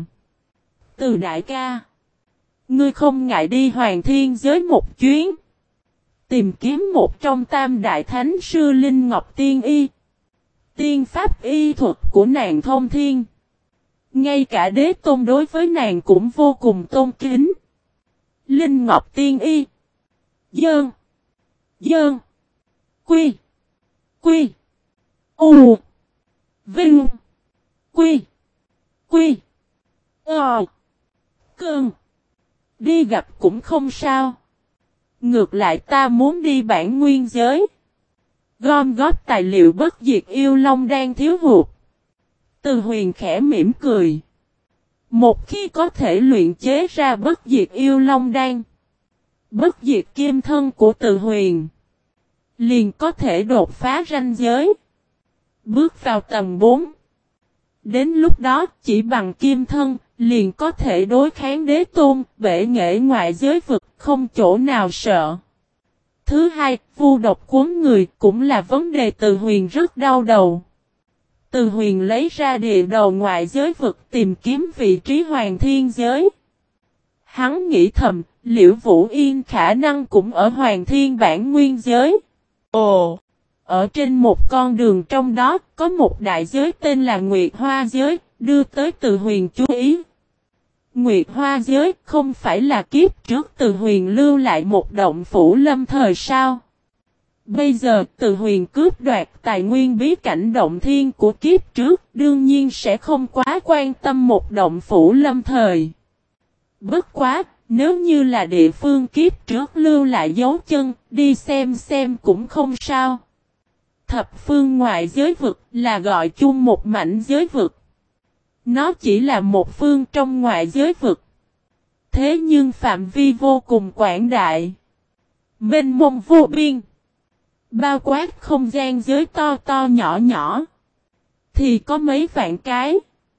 Từ đại ca, ngươi không ngại đi Hoàng Thiên giới một chuyến. Tìm kiếm một trong tam đại thánh sư Linh Ngọc Tiên Y. Tiên pháp y thuật của nàng thông thiên. Ngay cả đế tôn đối với nàng cũng vô cùng tôn kính. Linh Ngọc Tiên Y. Dơn. Dơn. Quy. Quy. U. Vinh. Quy. Quy. Ờ. Cơn. Đi gặp cũng không sao. Ngược lại ta muốn đi bản nguyên giới. Gom góp tài liệu bất diệt yêu long đang thiếu hụt. Từ Huyền khẽ mỉm cười. Một khi có thể luyện chế ra bất diệt yêu long đan, bất diệt kim thân của Từ Huyền, liền có thể đột phá ranh giới, bước vào tầng bốn. Đến lúc đó chỉ bằng kim thân, liền có thể đối kháng đế tôn, bể nghệ ngoại giới vực, không chỗ nào sợ. Thứ hai, vu độc cuốn người cũng là vấn đề Từ Huyền rất đau đầu. Từ Huyền lấy ra địa đầu ngoại giới vực tìm kiếm vị trí hoàng thiên giới. Hắn nghĩ thầm, Liễu Vũ Yên khả năng cũng ở hoàng thiên bản nguyên giới. Ồ! Ở trên một con đường trong đó, có một đại giới tên là Nguyệt Hoa giới, đưa tới Từ Huyền chú ý. Nguyệt Hoa giới không phải là kiếp trước Từ Huyền lưu lại một động phủ lâm thời sao? Bây giờ Từ Huyền cướp đoạt tài nguyên bí cảnh động thiên của kiếp trước, đương nhiên sẽ không quá quan tâm một động phủ lâm thời. Bất quá, nếu như là địa phương kiếp trước lưu lại dấu chân, đi xem xem cũng không sao. Thập phương ngoại giới vực là gọi chung một mảnh giới vực. Nó chỉ là một phương trong ngoại giới vực. Thế nhưng phạm vi vô cùng quảng đại. Mênh mông vô biên. Bao quát không gian giới to to nhỏ nhỏ. Thì có mấy vạn cái.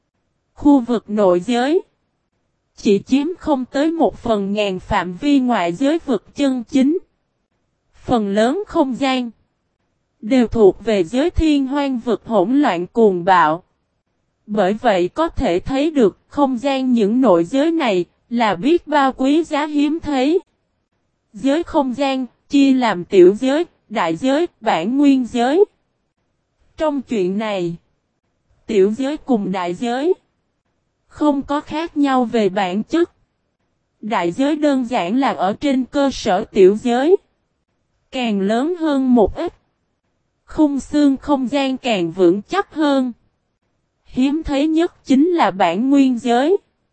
Khu vực nội giới. Chỉ chiếm không tới một phần ngàn phạm vi ngoại giới vực chân chính. Phần lớn không gian. Đều thuộc về giới thiên hoang vực hỗn loạn cuồng bạo. Bởi vậy có thể thấy được không gian những nội giới này là biết bao quý giá hiếm thấy. Giới không gian chia làm tiểu giới, đại giới, bản nguyên giới. Trong chuyện này, tiểu giới cùng đại giới không có khác nhau về bản chất. Đại giới đơn giản là ở trên cơ sở tiểu giới. Càng lớn hơn một ít. Khung xương không gian càng vững chắc hơn. Hiếm thấy nhất chính là bản nguyên giới.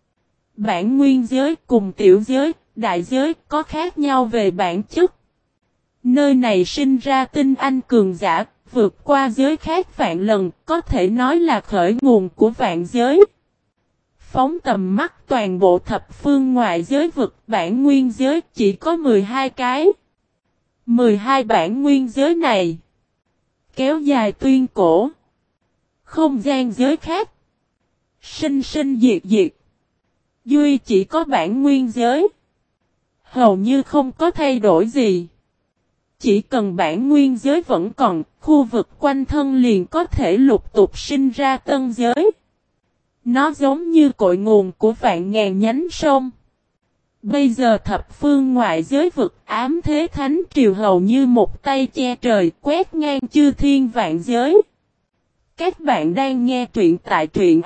Bản nguyên giới cùng tiểu giới, đại giới có khác nhau về bản chất. Nơi này sinh ra tinh anh cường giả, vượt qua giới khác vạn lần, có thể nói là khởi nguồn của vạn giới. Phóng tầm mắt toàn bộ thập phương ngoại giới vực, bản nguyên giới chỉ có mười hai cái. mười hai bản nguyên giới này kéo dài tuyên cổ. Không gian giới khác. Sinh sinh diệt diệt. Duy chỉ có bản nguyên giới. Hầu như không có thay đổi gì. Chỉ cần bản nguyên giới vẫn còn, khu vực quanh thân liền có thể lục tục sinh ra tân giới. Nó giống như cội nguồn của vạn ngàn nhánh sông. Bây giờ thập phương ngoại giới vực ám thế thánh triều hầu như một tay che trời quét ngang chư thiên vạn giới. Các bạn đang nghe truyện tại truyện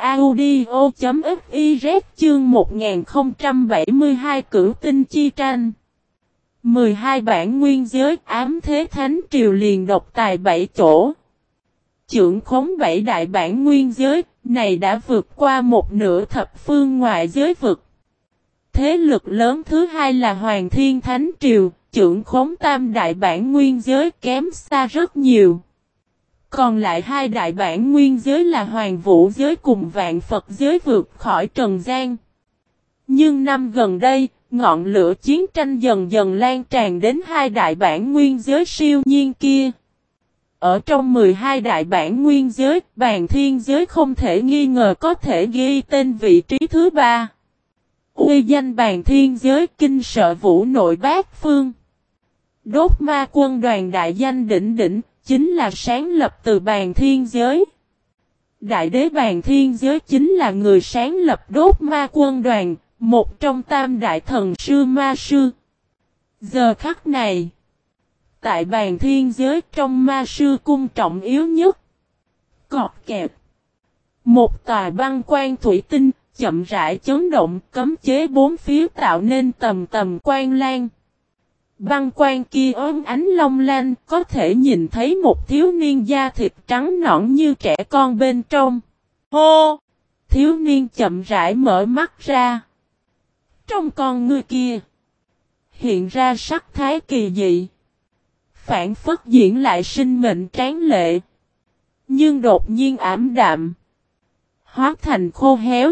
audio.fiz chương một nghìn không trăm bảy mươi hai Cửu Tinh Chi Tranh. mười hai bản nguyên giới ám thế thánh triều liền độc tài bảy chỗ. Trưởng khống bảy đại bản nguyên giới này đã vượt qua một nửa thập phương ngoại giới vực. Thế lực lớn thứ hai là Hoàng Thiên Thánh Triều, trưởng khống tam đại bản nguyên giới kém xa rất nhiều. Còn lại hai đại bản nguyên giới là Hoàng Vũ giới cùng Vạn Phật giới vượt khỏi trần gian. Nhưng năm gần đây, ngọn lửa chiến tranh dần dần lan tràn đến hai đại bản nguyên giới siêu nhiên kia. Ở trong mười hai đại bản nguyên giới, Bàn Thiên giới không thể nghi ngờ có thể ghi tên vị trí thứ ba. Uy danh Bàn Thiên giới kinh sợ vũ nội bát phương. Đốt ma quân đoàn đại danh đỉnh đỉnh, chính là sáng lập từ Bàn Thiên giới. Đại đế Bàn Thiên giới chính là người sáng lập đốt ma quân đoàn, một trong tam đại thần sư ma sư. Giờ khắc này, tại Bàn Thiên giới trong ma sư cung trọng yếu nhất. Cọt kẹp. Một tòa băng quan thủy tinh, chậm rãi chấn động cấm chế bốn phía tạo nên tầm tầm quan lan. Băng quan kia ốm ánh long lanh, có thể nhìn thấy một thiếu niên da thịt trắng nõn như trẻ con bên trong. Hô! Thiếu niên chậm rãi mở mắt ra. Trong con ngươi kia, hiện ra sắc thái kỳ dị. Phản phất diễn lại sinh mệnh tráng lệ. Nhưng đột nhiên ảm đạm. Hóa thành khô héo.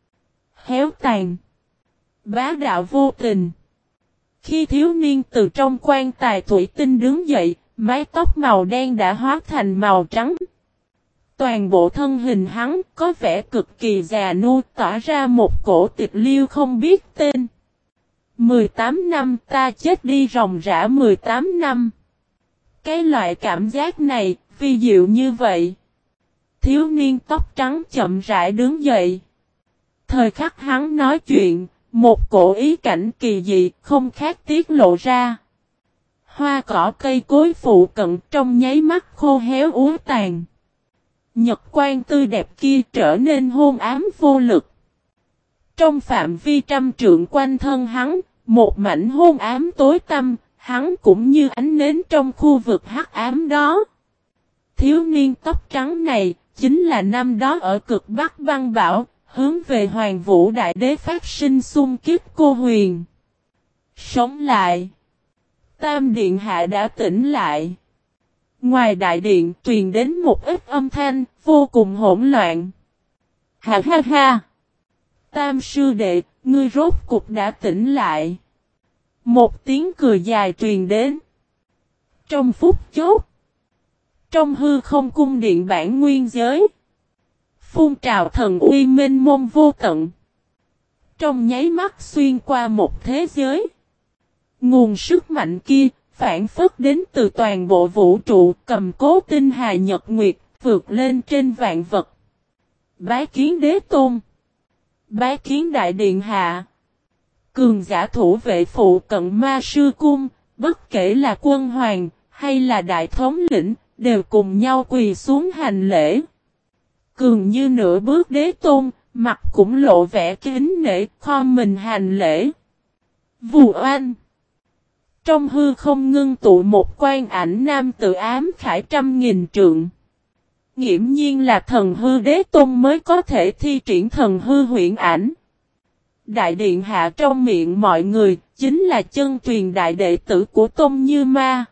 Héo tàn. Bá đạo vô tình. Khi thiếu niên từ trong quan tài thủy tinh đứng dậy, mái tóc màu đen đã hóa thành màu trắng. Toàn bộ thân hình hắn có vẻ cực kỳ già nua, tỏa ra một cổ tịch liêu không biết tên. mười tám năm ta chết đi ròng rã mười tám năm. Cái loại cảm giác này, vi diệu như vậy. Thiếu niên tóc trắng chậm rãi đứng dậy. Thời khắc hắn nói chuyện, một cổ ý cảnh kỳ dị không khác tiết lộ ra. Hoa cỏ cây cối phụ cận trong nháy mắt khô héo úa tàn. Nhật quang tươi đẹp kia trở nên hôn ám vô lực. Trong phạm vi trăm trượng quanh thân hắn, một mảnh hôn ám tối tăm, hắn cũng như ánh nến trong khu vực hắc ám đó. Thiếu niên tóc trắng này, chính là năm đó ở cực Bắc băng bão, hướng về Hoàng Vũ Đại Đế phát sinh xung kiếp cô huyền. Sống lại. Tam Điện Hạ đã tỉnh lại. Ngoài đại điện truyền đến một ít âm thanh, vô cùng hỗn loạn. Ha ha ha! Tam sư đệ, ngươi rốt cục đã tỉnh lại. Một tiếng cười dài truyền đến. Trong phút chốc, trong hư không cung điện bản nguyên giới, phun trào thần uy mênh mông vô tận. Trong nháy mắt xuyên qua một thế giới. Nguồn sức mạnh kia, phản phất đến từ toàn bộ vũ trụ, cầm cố tinh hà nhật nguyệt, vượt lên trên vạn vật. Bái kiến đế tôn. Bái kiến đại điện hạ. Cường giả thủ vệ phụ cận ma sư cung, bất kể là quân hoàng, hay là đại thống lĩnh, đều cùng nhau quỳ xuống hành lễ. Cường như nửa bước đế tôn, mặt cũng lộ vẻ kính nể, khom mình hành lễ. Vù oanh! Trong hư không ngưng tụ một quan ảnh nam tự ám khải trăm nghìn trượng. Nghiễm nhiên là thần hư đế tôn mới có thể thi triển thần hư huyễn ảnh. Đại điện hạ trong miệng mọi người, chính là chân truyền đại đệ tử của Tôn Như Ma.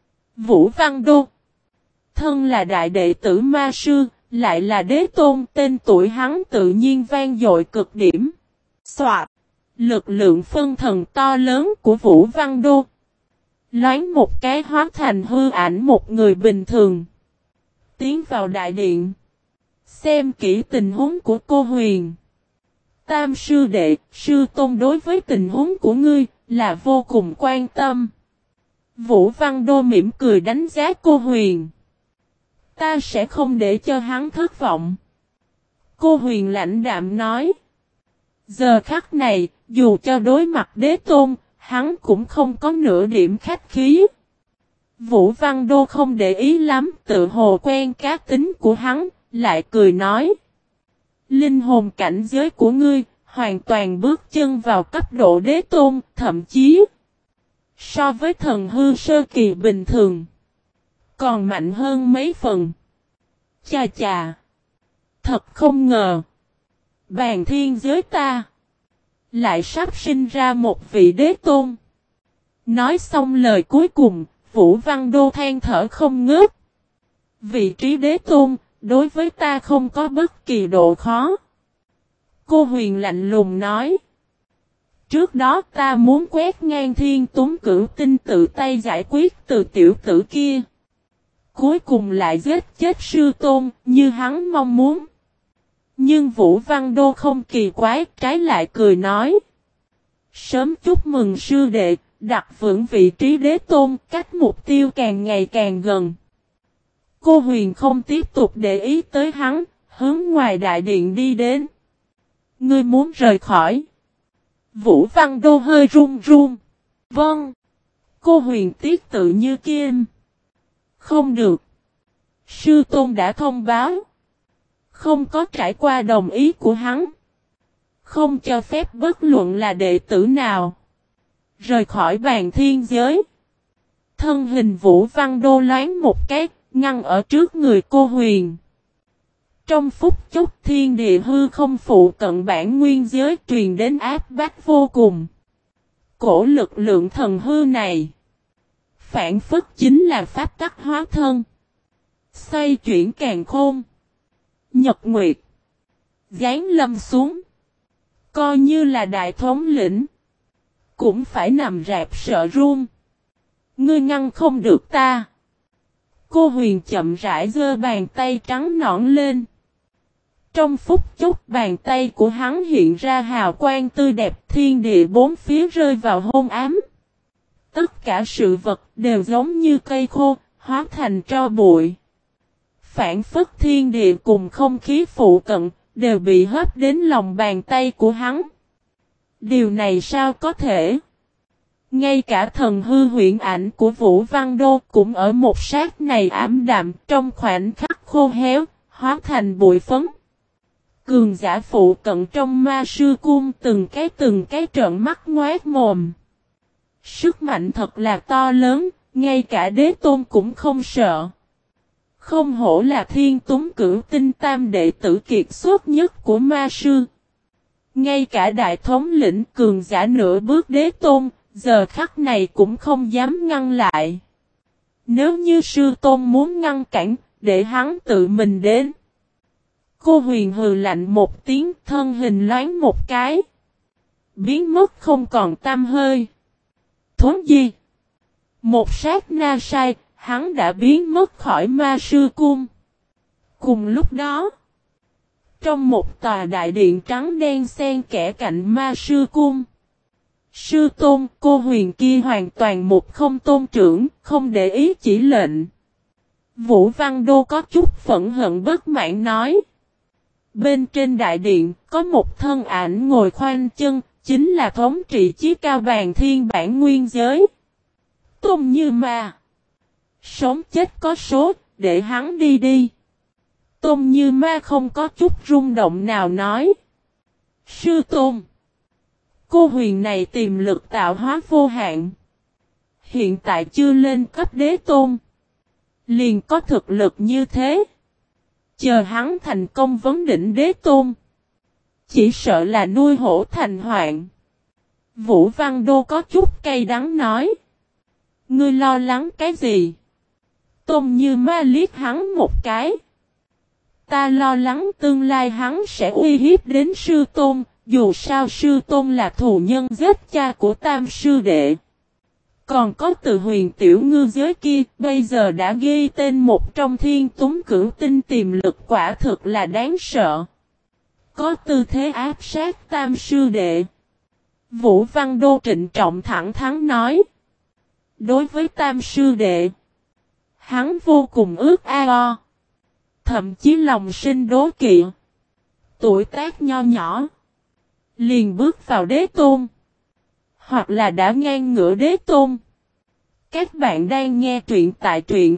Vũ Văn Đô. Thân là đại đệ tử ma sư, lại là đế tôn, tên tuổi hắn tự nhiên vang dội cực điểm. Soạt. Lực lượng phân thần to lớn của Vũ Văn Đô. Loáng một cái hóa thành hư ảnh một người bình thường. Tiến vào đại điện. Xem kỹ tình huống của cô Huyền. Tam sư đệ, sư tôn đối với tình huống của ngươi, là vô cùng quan tâm. Vũ Văn Đô mỉm cười đánh giá cô Huyền. Ta sẽ không để cho hắn thất vọng. Cô Huyền lạnh đạm nói. Giờ khắc này, dù cho đối mặt đế tôn, hắn cũng không có nửa điểm khách khí. Vũ Văn Đô không để ý lắm, tự hồ quen cá tính của hắn, lại cười nói. Linh hồn cảnh giới của ngươi, hoàn toàn bước chân vào cấp độ đế tôn, thậm chí so với thần hư sơ kỳ bình thường, còn mạnh hơn mấy phần. Chà chà! Thật không ngờ! Bàn thiên giới ta lại sắp sinh ra một vị đế tôn. Nói xong lời cuối cùng, Vũ Văn Đô than thở không ngớt. Vị trí đế tôn, đối với ta không có bất kỳ độ khó. Cô Huyền lạnh lùng nói. Trước đó ta muốn quét ngang Thiên Tuấn Cửu Tinh tự tay giải quyết từ tiểu tử kia. Cuối cùng lại giết chết sư tôn, như hắn mong muốn. Nhưng Vũ Văn Đô không kỳ quái, trái lại cười nói. Sớm chúc mừng sư đệ, đặt vững vị trí đế tôn, cách mục tiêu càng ngày càng gần. Cô Huyền không tiếp tục để ý tới hắn, hướng ngoài đại điện đi đến. Ngươi muốn rời khỏi. Vũ Văn Đô hơi run run. Vâng. Cô Huyền tiếc tự như kim. Không được. Sư tôn đã thông báo. Không có trải qua đồng ý của hắn. Không cho phép bất luận là đệ tử nào. rời khỏi bàn thiên giới. Thân hình Vũ Văn Đô loáng một cái, ngăn ở trước người cô Huyền. Trong phút chốc thiên địa hư không phụ cận bản nguyên giới truyền đến áp bách vô cùng. Cổ lực lượng thần hư này, phản phất chính là pháp tắc hóa thân. Xoay chuyển càn khôn, nhật nguyệt, giáng lâm xuống. Coi như là đại thống lĩnh, cũng phải nằm rạp sợ run. Ngươi ngăn không được ta. Cô Huyền chậm rãi giơ bàn tay trắng nõn lên. Trong phút chốc bàn tay của hắn hiện ra hào quang tươi đẹp, thiên địa bốn phía rơi vào hôn ám. Tất cả sự vật đều giống như cây khô, hóa thành tro bụi. Phản phất thiên địa cùng không khí phụ cận, đều bị hấp đến lòng bàn tay của hắn. Điều này sao có thể? Ngay cả thần hư huyễn ảnh của Vũ Văn Đô cũng ở một sát này ảm đạm, trong khoảnh khắc khô héo, hóa thành bụi phấn. Cường giả phụ cận trong ma sư cung từng cái từng cái trợn mắt ngoác mồm. Sức mạnh thật là to lớn, ngay cả đế tôn cũng không sợ. Không hổ là thiên túng cửu tinh tam đệ tử kiệt xuất nhất của ma sư. Ngay cả đại thống lĩnh cường giả nửa bước đế tôn, giờ khắc này cũng không dám ngăn lại. Nếu như sư tôn muốn ngăn cản, để hắn tự mình đến. Cô Huyền hừ lạnh một tiếng, thân hình loáng một cái. Biến mất không còn tăm hơi. Thốn gì? Một sát na sai, hắn đã biến mất khỏi ma sư cung. Cùng lúc đó, trong một tòa đại điện trắng đen xen kẽ cạnh ma sư cung. Sư tôn, cô Huyền kia hoàn toàn một không tôn trưởng, không để ý chỉ lệnh. Vũ Văn Đô có chút phẫn hận bất mãn nói. Bên trên đại điện, có một thân ảnh ngồi khoanh chân, chính là thống trị chí cao bàn thiên bản nguyên giới. Tôn Như Ma. Sống chết có số, để hắn đi đi. Tôn Như Ma không có chút rung động nào nói. Sư tôn. Cô Huyền này tiềm lực tạo hóa vô hạn. Hiện tại chưa lên cấp đế tôn. Liền có thực lực như thế. Chờ hắn thành công vấn đỉnh đế tôn. Chỉ sợ là nuôi hổ thành hoạn. Vũ Văn Đô có chút cay đắng nói. Ngươi lo lắng cái gì? Tôn Như Ma liếc hắn một cái. Ta lo lắng tương lai hắn sẽ uy hiếp đến sư tôn. Dù sao sư tôn là thù nhân giết cha của tam sư đệ. Còn có từ Huyền tiểu ngư giới kia, bây giờ đã ghi tên một trong thiên túng cửu tinh, tiềm lực quả thực là đáng sợ. Có tư thế áp sát tam sư đệ. Vũ Văn Đô trịnh trọng thẳng thắn nói. Đối với tam sư đệ, hắn vô cùng ước ao. Thậm chí lòng sinh đố kỵ. Tuổi tác nho nhỏ, liền bước vào đế tôn. Hoặc là đã ngang ngửa đế tôn. Các bạn đang nghe truyện tại truyện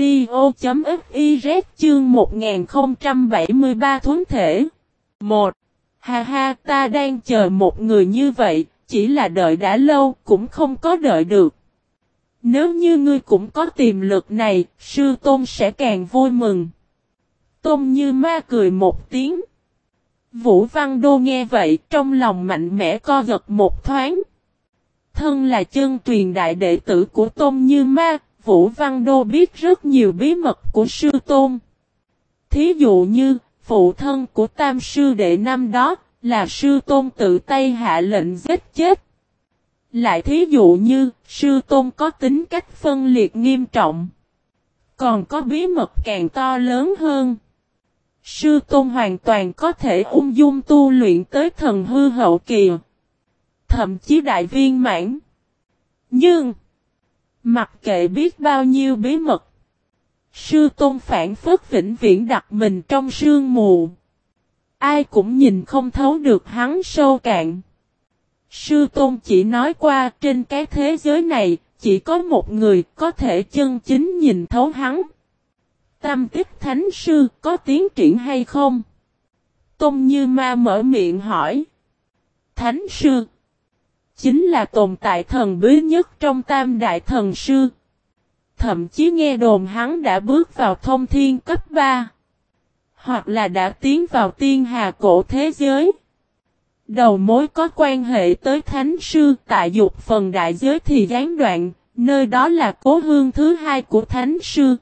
audio.fiz chương một nghìn không trăm bảy mươi ba thuấn thể. một. Ha ha, ta đang chờ một người như vậy, chỉ là đợi đã lâu cũng không có đợi được. Nếu như ngươi cũng có tiềm lực này, sư tôn sẽ càng vui mừng. Tôn Như Ma cười một tiếng. Vũ Văn Đô nghe vậy, trong lòng mạnh mẽ co giật một thoáng. Thân là chân truyền đại đệ tử của Tôn Như Ma, Vũ Văn Đô biết rất nhiều bí mật của sư tôn. Thí dụ như, phụ thân của tam sư đệ năm đó, là sư tôn tự tay hạ lệnh giết chết. Lại thí dụ như, sư tôn có tính cách phân liệt nghiêm trọng. Còn có bí mật càng to lớn hơn. Sư tôn hoàn toàn có thể ung dung tu luyện tới thần hư hậu kỳ. Thậm chí đại viên mãn. Nhưng, mặc kệ biết bao nhiêu bí mật, sư tôn phản phất vĩnh viễn đặt mình trong sương mù. Ai cũng nhìn không thấu được hắn sâu cạn. Sư tôn chỉ nói qua trên cái thế giới này, chỉ có một người có thể chân chính nhìn thấu hắn. Tam Tích Thánh Sư có tiến triển hay không? Tôn Như Ma mở miệng hỏi. Thánh Sư. chính là tồn tại thần bí nhất trong tam đại thần sư. Thậm chí nghe đồn hắn đã bước vào thông thiên cấp ba. Hoặc là đã tiến vào tiên hà cổ thế giới. Đầu mối có quan hệ tới thánh sư tại dục phần đại giới thì gián đoạn, nơi đó là cố hương thứ hai của thánh sư.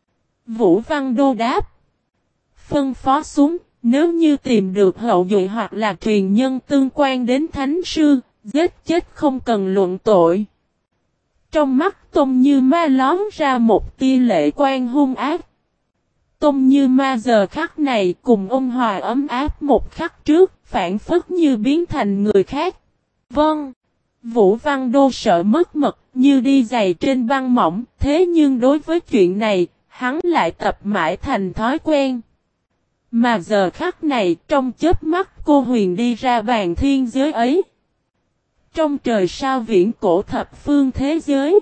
Vũ Văn Đô đáp. Phân phó xuống, nếu như tìm được hậu duệ hoặc là truyền nhân tương quan đến thánh sư, giết chết không cần luận tội. Trong mắt Tôn Như Ma lón ra một tia lệ quan hung ác. Tôn Như Ma giờ khắc này cùng ông Hòa ấm áp một khắc trước, phản phất như biến thành người khác. Vâng. Vũ Văn Đô sợ mất mật, như đi giày trên băng mỏng, thế nhưng đối với chuyện này, hắn lại tập mãi thành thói quen. Mà giờ khắc này, trong chớp mắt cô Huyền đi ra bàn thiên giới ấy. Trong trời sao viễn cổ thập phương thế giới.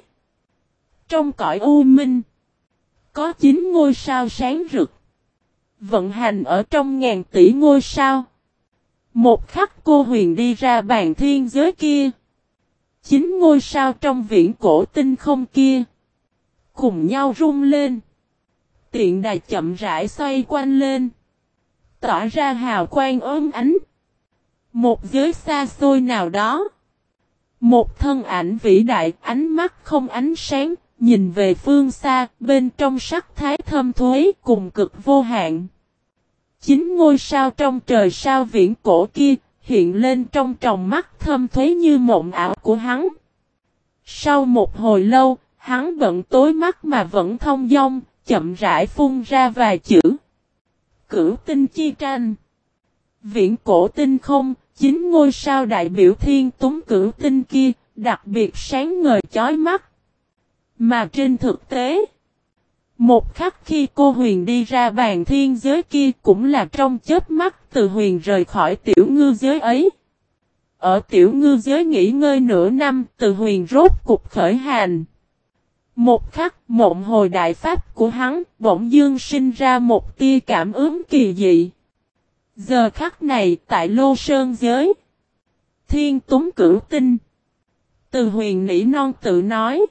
Trong cõi u minh. Có chín ngôi sao sáng rực. Vận hành ở trong ngàn tỷ ngôi sao. Một khắc cô Huyền đi ra bàn thiên giới kia. Chín ngôi sao trong viễn cổ tinh không kia. Cùng nhau rung lên. Tiện đài chậm rãi xoay quanh lên. Tỏa ra hào quang ốm ánh. Một giới xa xôi nào đó. Một thân ảnh vĩ đại, ánh mắt không ánh sáng, nhìn về phương xa, bên trong sắc thái thâm thuế cùng cực vô hạn. Chín ngôi sao trong trời sao viễn cổ kia, hiện lên trong tròng mắt thâm thuế như mộng ảo của hắn. Sau một hồi lâu, hắn bận tối mắt mà vẫn thông dong, chậm rãi phun ra vài chữ. Cửu tinh chi tranh. Viễn cổ tinh không, chín ngôi sao đại biểu thiên túng cửu tinh kia, đặc biệt sáng ngời chói mắt. Mà trên thực tế, một khắc khi cô Huyền đi ra bàn thiên giới kia cũng là trong chớp mắt Từ Huyền rời khỏi tiểu ngư giới ấy. Ở tiểu ngư giới nghỉ ngơi nửa năm, Từ Huyền rốt cục khởi hành. Một khắc mộng hồi đại pháp của hắn bỗng dưng sinh ra một tia cảm ứng kỳ dị. Giờ khắc này tại Lô Sơn giới. Thiên túng cửu tinh. Từ Huyền nỉ non tự nói.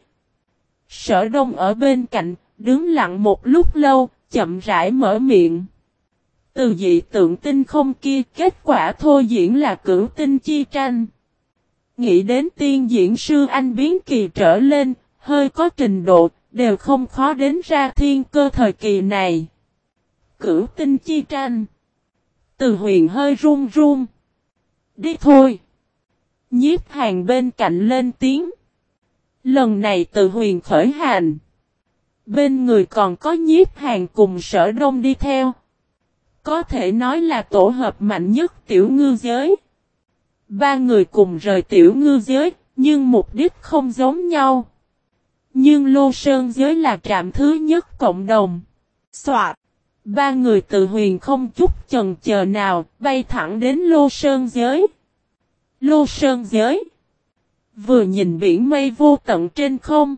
Sở Đông ở bên cạnh, đứng lặng một lúc lâu, chậm rãi mở miệng. Từ dị tượng tinh không kia, kết quả thôi diễn là cửu tinh chi tranh. Nghĩ đến tiên diễn sư anh biến kỳ trở lên, hơi có trình độ, đều không khó đến ra thiên cơ thời kỳ này. Cửu tinh chi tranh. Từ Huyền hơi run run. Đi thôi. Nhiếp Hàng bên cạnh lên tiếng. Lần này Từ Huyền khởi hành. Bên người còn có Nhiếp Hàng cùng Sở Đông đi theo. Có thể nói là tổ hợp mạnh nhất tiểu ngư giới. Ba người cùng rời tiểu ngư giới, nhưng mục đích không giống nhau. Nhưng Lô Sơn giới là trạm thứ nhất cộng đồng. Soạt. Ba người Từ Huyền không chút chần chờ nào, bay thẳng đến Lô Sơn giới. Lô Sơn giới. Vừa nhìn biển mây vô tận trên không.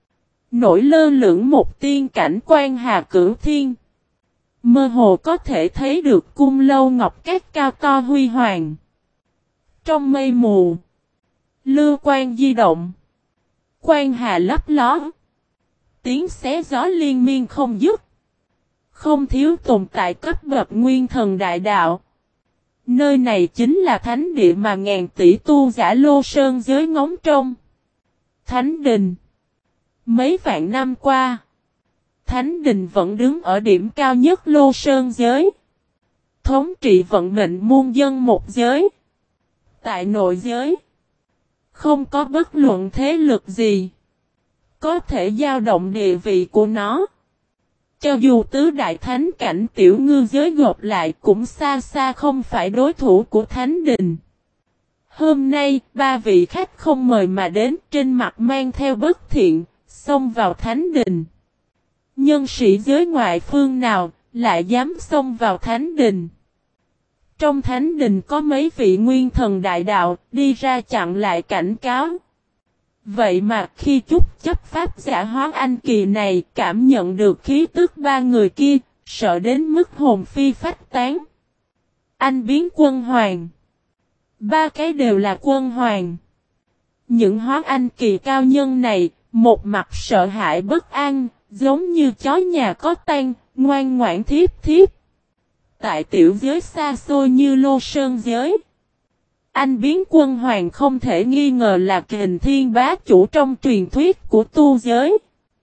Nổi lơ lửng một tiên cảnh quan hà cửu thiên. Mơ hồ có thể thấy được cung lâu ngọc cát cao to huy hoàng. Trong mây mù. Lưu quang di động. Quan hà lấp ló. Tiếng xé gió liên miên không dứt. Không thiếu tồn tại cấp bậc nguyên thần đại đạo. Nơi này chính là thánh địa mà ngàn tỷ tu giả Lô Sơn giới ngóng trông. Thánh đình. Mấy vạn năm qua, Thánh đình vẫn đứng ở điểm cao nhất Lô Sơn giới. Thống trị vận mệnh muôn dân một giới. Tại nội giới, không có bất luận thế lực gì có thể dao động địa vị của nó. Cho dù tứ đại thánh cảnh tiểu ngư giới gộp lại cũng xa xa không phải đối thủ của thánh đình. Hôm nay, ba vị khách không mời mà đến, trên mặt mang theo bất thiện, xông vào thánh đình. Nhân sĩ giới ngoại phương nào, lại dám xông vào thánh đình. Trong thánh đình có mấy vị nguyên thần đại đạo, đi ra chặn lại cảnh cáo. Vậy mà khi chút chấp pháp giả hóa anh kỳ này cảm nhận được khí tức ba người kia, sợ đến mức hồn phi phách tán. Anh biến quân hoàng. Ba cái đều là quân hoàng. Những hóa anh kỳ cao nhân này, một mặt sợ hãi bất an, giống như chó nhà có tang, ngoan ngoãn thiếp thiếp. Tại tiểu giới xa xôi như Lô Sơn giới, Anh Biến Quân Hoàng không thể nghi ngờ là kình thiên bá chủ trong truyền thuyết của tu giới.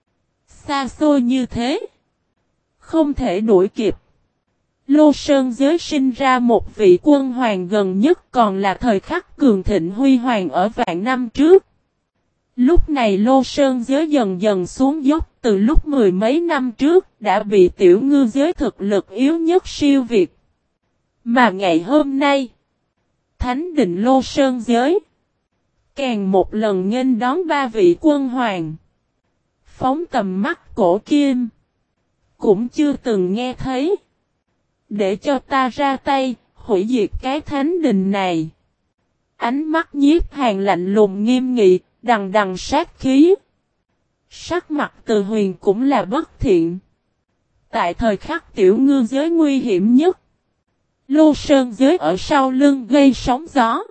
Xa xôi như thế, không thể đuổi kịp. Lô Sơn giới sinh ra một vị quân hoàng gần nhất còn là thời khắc cường thịnh huy hoàng ở vạn năm trước. Lúc này Lô Sơn giới dần dần xuống dốc, từ lúc mười mấy năm trước đã bị tiểu ngư giới thực lực yếu nhất siêu việt. Mà ngày hôm nay, Thánh Định Lô Sơn giới càng một lần nghênh đón ba vị quân hoàng. Phóng tầm mắt cổ kim, cũng chưa từng nghe thấy. Để cho ta ra tay, hủy diệt cái thánh đình này. Ánh mắt Nhiếp Hàn lạnh lùng nghiêm nghị, đằng đằng sát khí. Sắc mặt Từ Huyền cũng là bất thiện. Tại thời khắc tiểu ngư giới nguy hiểm nhất, Lô Sơn giới ở sau lưng gây sóng gió.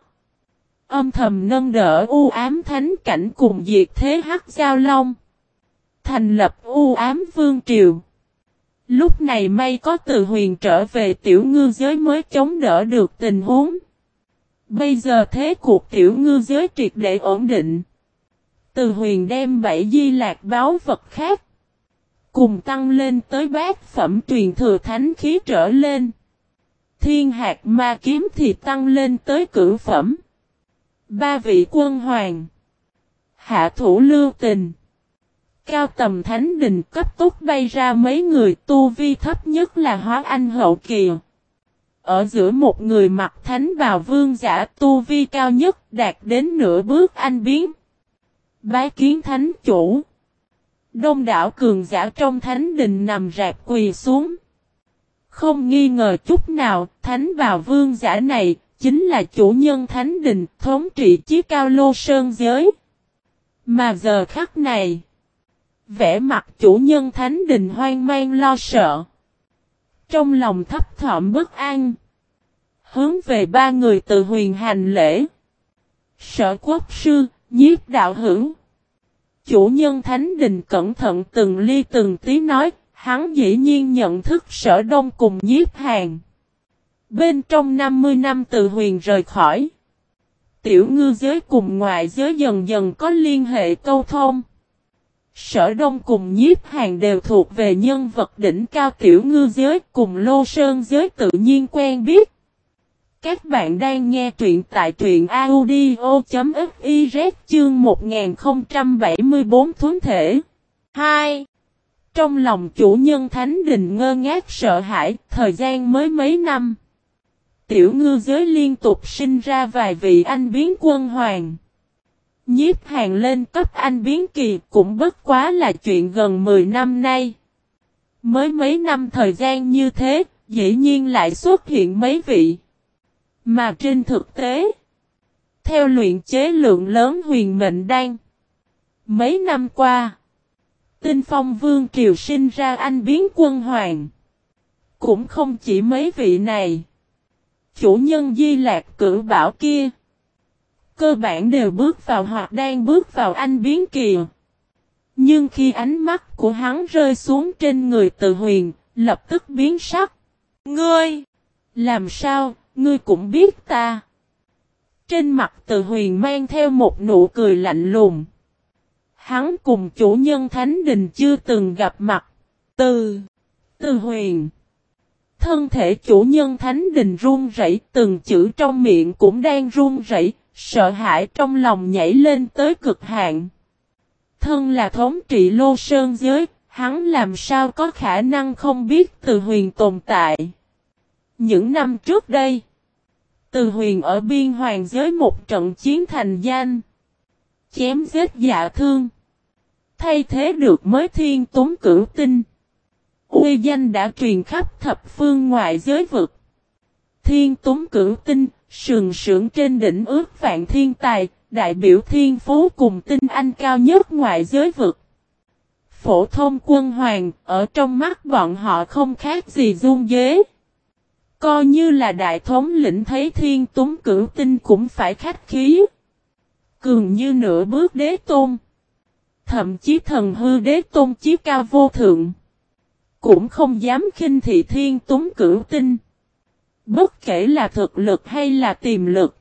Âm thầm nâng đỡ u ám thánh cảnh cùng diệt thế hắc giao long. Thành lập u ám vương triều. Lúc này may có Từ Huyền trở về tiểu ngư giới mới chống đỡ được tình huống. Bây giờ thế cuộc tiểu ngư giới triệt để ổn định. Từ Huyền đem bảy di lạc báo vật khác, cùng tăng lên tới bát phẩm truyền thừa thánh khí trở lên. Thiên hạt ma kiếm thì tăng lên tới cửu phẩm. Ba vị quân hoàng, hạ thủ lưu tình. Cao tầm thánh đình cấp tốc bay ra mấy người, tu vi thấp nhất là hóa anh hậu kỳ. Ở giữa một người mặc thánh bào vương giả, tu vi cao nhất đạt đến nửa bước anh biến. Bái kiến thánh chủ. Đông đảo cường giả trong thánh đình nằm rạp quỳ xuống. Không nghi ngờ chút nào, thánh bào vương giả này chính là chủ nhân thánh đình, thống trị chí cao Lô Sơn giới. Mà giờ khắc này, vẻ mặt chủ nhân thánh đình hoang mang lo sợ. Trong lòng thấp thỏm bất an, hướng về ba người Từ Huyền hành lễ. Sở quốc sư, Nhiếp đạo hữu. Chủ nhân thánh đình cẩn thận từng ly từng tí nói, hắn dĩ nhiên nhận thức Sở Đông cùng Nhiếp Hàn. Bên trong năm mươi năm Từ Huyền rời khỏi, tiểu ngư giới cùng ngoại giới dần dần có liên hệ câu thông. Sở Đông cùng Nhiếp Hàn đều thuộc về nhân vật đỉnh cao tiểu ngư giới, cùng Lô Sơn giới tự nhiên quen biết. Các bạn đang nghe truyện tại truyện audio.fiz chương một nghìn không trăm bảy mươi tư thuấn thể. hai. Trong lòng chủ nhân thánh đình ngơ ngác sợ hãi, thời gian mới mấy năm. Tiểu ngư giới liên tục sinh ra vài vị anh biến quân hoàng. Nhiếp Hàn lên cấp anh biến kỳ cũng bất quá là chuyện gần mười năm nay. Mới mấy năm thời gian như thế, dĩ nhiên lại xuất hiện mấy vị. Mà trên thực tế, theo luyện chế lượng lớn huyền mệnh đan, mấy năm qua, Tinh Phong Vương triều sinh ra anh biến quân hoàng. Cũng không chỉ mấy vị này. Chủ nhân Di Lạc Cửu Bảo kia, cơ bản đều bước vào hoặc đang bước vào anh biến kỳ. Nhưng khi ánh mắt của hắn rơi xuống trên người Từ Huyền, lập tức biến sắc. Ngươi! Làm sao? Ngươi cũng biết ta. Trên mặt Từ Huyền mang theo một nụ cười lạnh lùng. Hắn cùng chủ nhân thánh đình chưa từng gặp mặt. Từ, Từ Huyền. Thân thể chủ nhân thánh đình run rẩy, từng chữ trong miệng cũng đang run rẩy, sợ hãi trong lòng nhảy lên tới cực hạn. Thân là thống trị Lô Sơn giới, hắn làm sao có khả năng không biết Từ Huyền tồn tại. Những năm trước đây, Từ Huyền ở biên hoàng giới một trận chiến thành danh, chém giết dạ thương, thay thế được mới Thiên Tuấn Cửu Tinh. Uy danh đã truyền khắp thập phương ngoại giới vực. Thiên Tuấn Cửu Tinh, sừng sững trên đỉnh ước vạn thiên tài, đại biểu thiên phú cùng tinh anh cao nhất ngoại giới vực. Phổ thông quân hoàng, ở trong mắt bọn họ không khác gì dung dế. Coi như là đại thống lĩnh thấy Thiên Tuấn Cửu Tinh cũng phải khách khí. cường như nửa bước đế tôn. Thậm chí thần hư đế tôn chí cao vô thượng. Cũng không dám khinh thị Thiên Tuấn Cửu Tinh. Bất kể là thực lực hay là tiềm lực.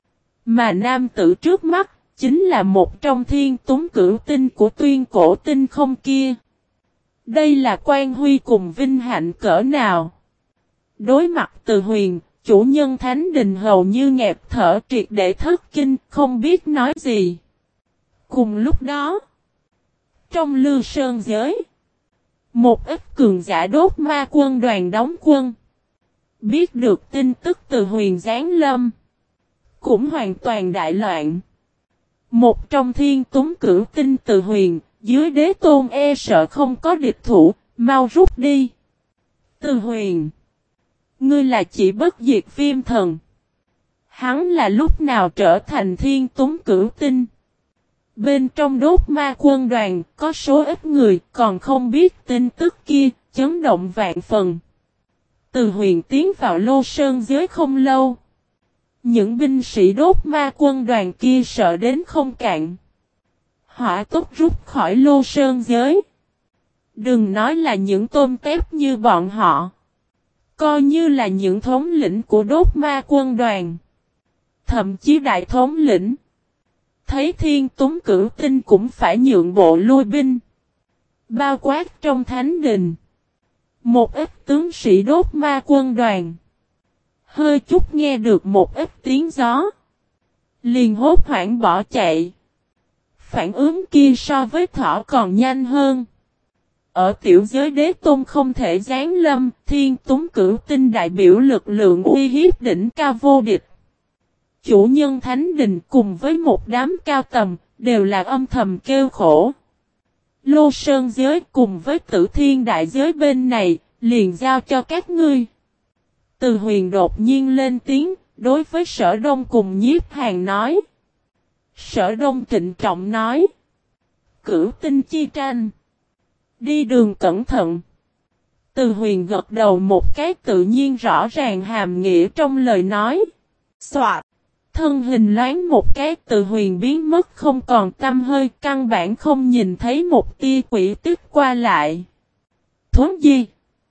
Mà nam tử trước mắt, chính là một trong Thiên Tuấn Cửu Tinh của Tuyên Cổ Tinh không kia. Đây là quan huy cùng vinh hạnh cỡ nào. Đối mặt Từ Huyền, chủ nhân Thánh Đình hầu như nghẹt thở triệt để thất kinh, không biết nói gì. Cùng lúc đó, trong Lư Sơn giới, một ít cường giả đốt ma quân đoàn đóng quân. Biết được tin tức Từ Huyền giáng lâm, cũng hoàn toàn đại loạn. Một trong Thiên Tuấn Cửu Tinh Từ Huyền, dưới đế tôn e sợ không có địch thủ, mau rút đi. Từ Huyền, ngươi là chỉ bất diệt viêm thần. Hắn là lúc nào trở thành Thiên Tuấn Cửu Tinh? Bên trong đốt ma quân đoàn, có số ít người còn không biết tin tức kia, chấn động vạn phần. Từ Huyền tiến vào Lô Sơn giới không lâu. Những binh sĩ đốt ma quân đoàn kia sợ đến không cạn. Hỏa tốc rút khỏi Lô Sơn giới. Đừng nói là những tôm tép như bọn họ. Coi như là những thống lĩnh của đốt ma quân đoàn. Thậm chí đại thống lĩnh. Thấy Thiên Tuấn Cửu Tinh cũng phải nhượng bộ lui binh. Bao quát trong Thánh Đình. Một ít tướng sĩ đốt ma quân đoàn. Hơi chút nghe được một ít tiếng gió. Liền hốt hoảng bỏ chạy. Phản ứng kia so với thỏ còn nhanh hơn. Ở tiểu giới đế tôn không thể giáng lâm, Thiên Tuấn Cửu Tinh đại biểu lực lượng uy hiếp đỉnh cao vô địch. Chủ nhân Thánh Đình cùng với một đám cao tầm, đều là âm thầm kêu khổ. Lô Sơn giới cùng với Tử Thiên đại giới bên này, liền giao cho các ngươi. Từ Huyền đột nhiên lên tiếng, đối với Sở Đông cùng Nhiếp Hàn nói. Sở Đông trịnh trọng nói. Cửu Tinh chi tranh. Đi đường cẩn thận. Từ Huyền gật đầu một cái tự nhiên rõ ràng hàm nghĩa trong lời nói. Soạt. Thân hình loáng một cái Từ Huyền biến mất không còn tăm hơi, căn bản không nhìn thấy một tia quỷ tích qua lại. Thuấn di.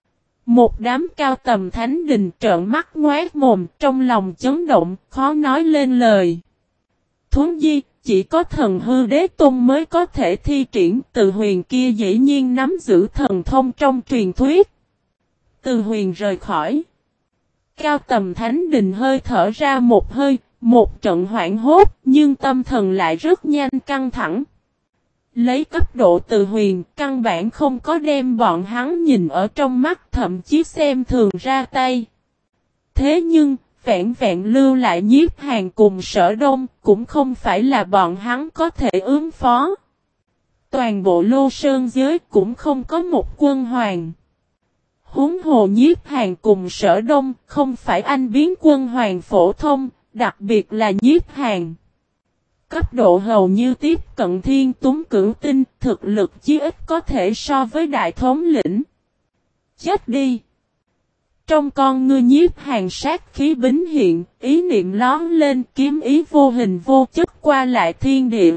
Một đám cao tầm Thánh Đình trợn mắt ngoác mồm, trong lòng chấn động, khó nói lên lời. Thuấn di, chỉ có thần hư đế tôn mới có thể thi triển. Từ Huyền kia dĩ nhiên nắm giữ thần thông trong truyền thuyết. Từ Huyền rời khỏi. Cao tầm Thánh Đình hơi thở ra một hơi, một trận hoảng hốt, nhưng tâm thần lại rất nhanh căng thẳng. Lấy cấp độ Từ Huyền, căn bản không có đem bọn hắn nhìn ở trong mắt, thậm chí xem thường ra tay. Thế nhưng, vẹn vẹn lưu lại Nhiếp Hàn cùng Sở Đông, cũng không phải là bọn hắn có thể ứng phó. Toàn bộ Lô Sơn giới cũng không có một quân hoàng. Huống hồ Nhiếp Hàn cùng Sở Đông, không phải anh biến quân hoàng phổ thông, đặc biệt là Nhiếp Hàn. Cấp độ hầu như tiếp cận Thiên Tuấn Cửu Tinh, thực lực chí ít có thể so với đại thống lĩnh. Chết đi! Trong con ngươi Nhiếp Hàn sát khí bính hiện, ý niệm lón lên, kiếm ý vô hình vô chất qua lại thiên địa.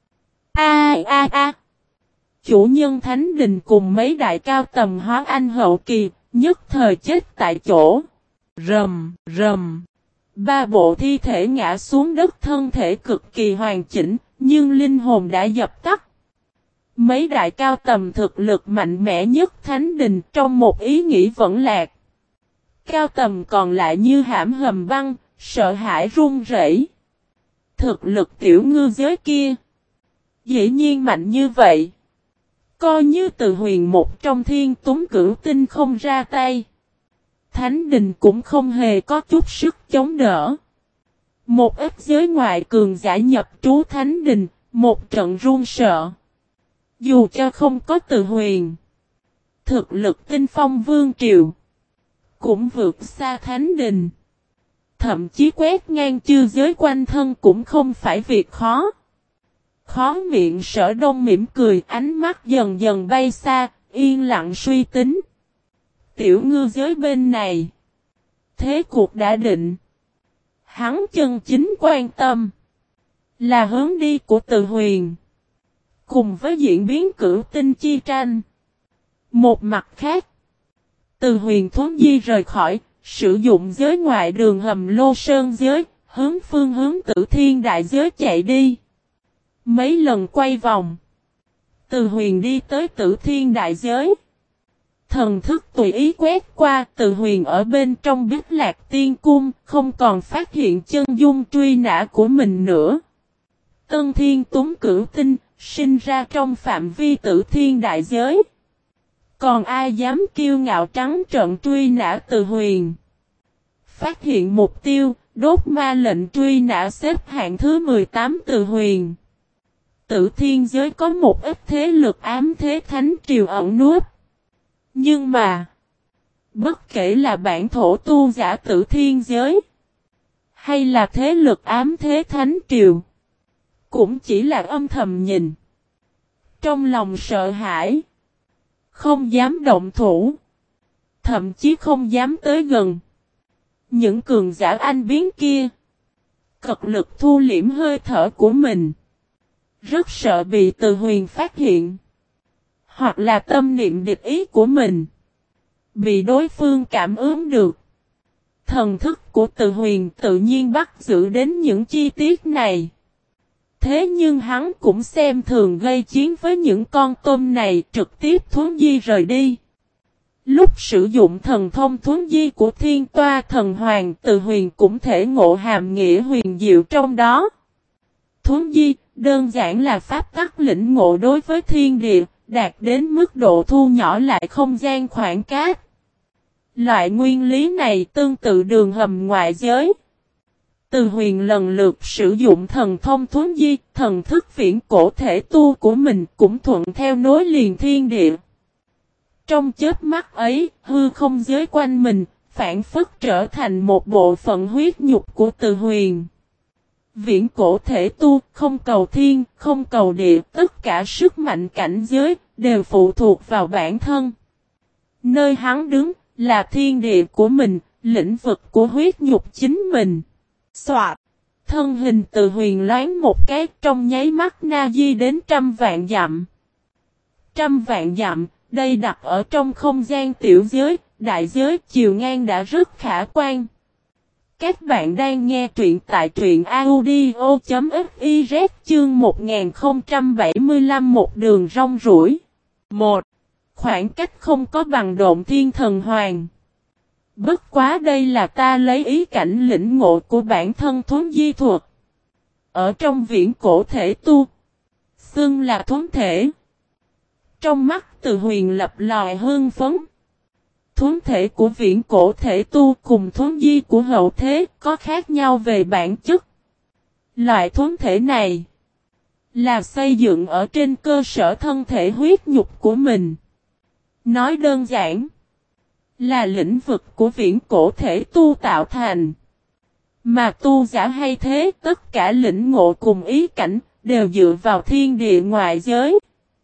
A a a! Chủ nhân Thánh Đình cùng mấy đại cao tầm hóa anh hậu kỳ, nhất thời chết tại chỗ. Rầm, rầm! Ba bộ thi thể ngã xuống đất, thân thể cực kỳ hoàn chỉnh, nhưng linh hồn đã dập tắt. Mấy đại cao tầm thực lực mạnh mẽ nhất Thánh Đình trong một ý nghĩ vẫn lạc. Cao tầm còn lại như hãm hầm băng, sợ hãi run rẩy. Thực lực tiểu ngư giới kia dĩ nhiên mạnh như vậy. Coi như Từ Huyền một trong Thiên Tuấn Cửu Tinh không ra tay, Thánh Đình cũng không hề có chút sức chống đỡ. Một ít giới ngoại cường giả nhập trú Thánh Đình, một trận run sợ. Dù cho không có Từ Huyền, thực lực Tinh Phong Vương Triều cũng vượt xa Thánh Đình. Thậm chí quét ngang chư giới quanh thân cũng không phải việc khó. Khó miệng Sở Đông mỉm cười, ánh mắt dần dần bay xa, yên lặng suy tính. Tiểu ngư giới bên này, thế cuộc đã định. Hắn chân chính quan tâm là hướng đi của Từ Huyền. Cùng với diễn biến cửu tinh chi tranh. Một mặt khác, Từ Huyền thuấn di rời khỏi, sử dụng giới ngoại đường hầm Lô Sơn giới, hướng phương hướng Tử Thiên đại giới chạy đi. Mấy lần quay vòng, Từ Huyền đi tới Tử Thiên đại giới. Thần thức tùy ý quét qua, Từ Huyền ở bên trong Bích Lạc Tiên Cung, không còn phát hiện chân dung truy nã của mình nữa. Tân Thiên Tuấn Cửu Tinh, sinh ra trong phạm vi Tử Thiên đại giới. Còn ai dám kiêu ngạo trắng trợn truy nã Từ Huyền? Phát hiện mục tiêu, đốt ma lệnh truy nã xếp hạng thứ mười tám Từ Huyền. Tử Thiên giới có một ít thế lực ám thế thánh triều ẩn núp. Nhưng mà, bất kể là bản thổ tu giả Tử Thiên giới, hay là thế lực ám thế thánh triều, cũng chỉ là âm thầm nhìn. Trong lòng sợ hãi, không dám động thủ, thậm chí không dám tới gần. Những cường giả anh biến kia, cật lực thu liễm hơi thở của mình. Rất sợ bị Từ Huyền phát hiện, hoặc là tâm niệm địch ý của mình bị đối phương cảm ứng được. Thần thức của Từ Huyền tự nhiên bắt giữ đến những chi tiết này. Thế nhưng hắn cũng xem thường gây chiến với những con tôm này, trực tiếp thuấn di rời đi. Lúc sử dụng thần thông thuấn di của Thiên Toa Thần Hoàng, Từ Huyền cũng thể ngộ hàm nghĩa huyền diệu trong đó. Thuấn di, đơn giản là pháp tắc lĩnh ngộ đối với thiên địa, đạt đến mức độ thu nhỏ lại không gian khoảng cách. Loại nguyên lý này tương tự đường hầm ngoại giới. Từ Huyền lần lượt sử dụng thần thông thuấn di, thần thức viễn cổ thể tu của mình cũng thuận theo nối liền thiên địa. Trong chớp mắt ấy, hư không giới quanh mình, phản phất trở thành một bộ phận huyết nhục của Từ Huyền. Viễn cổ thể tu, không cầu thiên, không cầu địa, tất cả sức mạnh cảnh giới, đều phụ thuộc vào bản thân. Nơi hắn đứng, là thiên địa của mình, lĩnh vực của huyết nhục chính mình. Soạt, thân hình Từ Huyền loáng một cái, trong nháy mắt na di đến trăm vạn dặm. Trăm vạn dặm, đây đặt ở trong không gian tiểu giới, đại giới, chiều ngang đã rất khả quan. Các bạn đang nghe truyện tại truyện audio chấm fiz chương một nghìn không trăm bảy mươi lăm một đường rong ruổi. một. Khoảng cách không có bằng độn thiên thần hoàng. Bất quá đây là ta lấy ý cảnh lĩnh ngộ của bản thân thuấn di thuật. Ở trong viễn cổ thể tu, xưng là thuấn thể. Trong mắt Từ Huyền lập lòi hương phấn. Thuấn thể của viễn cổ thể tu cùng thuấn di của hậu thế có khác nhau về bản chất. Loại thuấn thể này là xây dựng ở trên cơ sở thân thể huyết nhục của mình. Nói đơn giản, là lĩnh vực của viễn cổ thể tu tạo thành. Mà tu giả hay thế, tất cả lĩnh ngộ cùng ý cảnh, đều dựa vào thiên địa ngoại giới.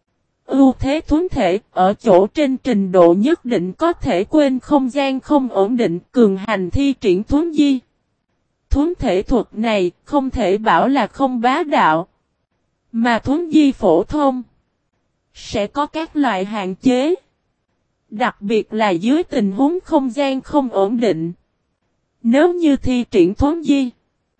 Ưu thế thuấn thể, ở chỗ trên trình độ nhất định có thể quên không gian không ổn định, cường hành thi triển thuấn di. Thuấn thể thuật này, không thể bảo là không bá đạo. Mà thuấn di phổ thông, sẽ có các loại hạn chế. Đặc biệt là dưới tình huống không gian không ổn định. Nếu như thi triển thuấn di,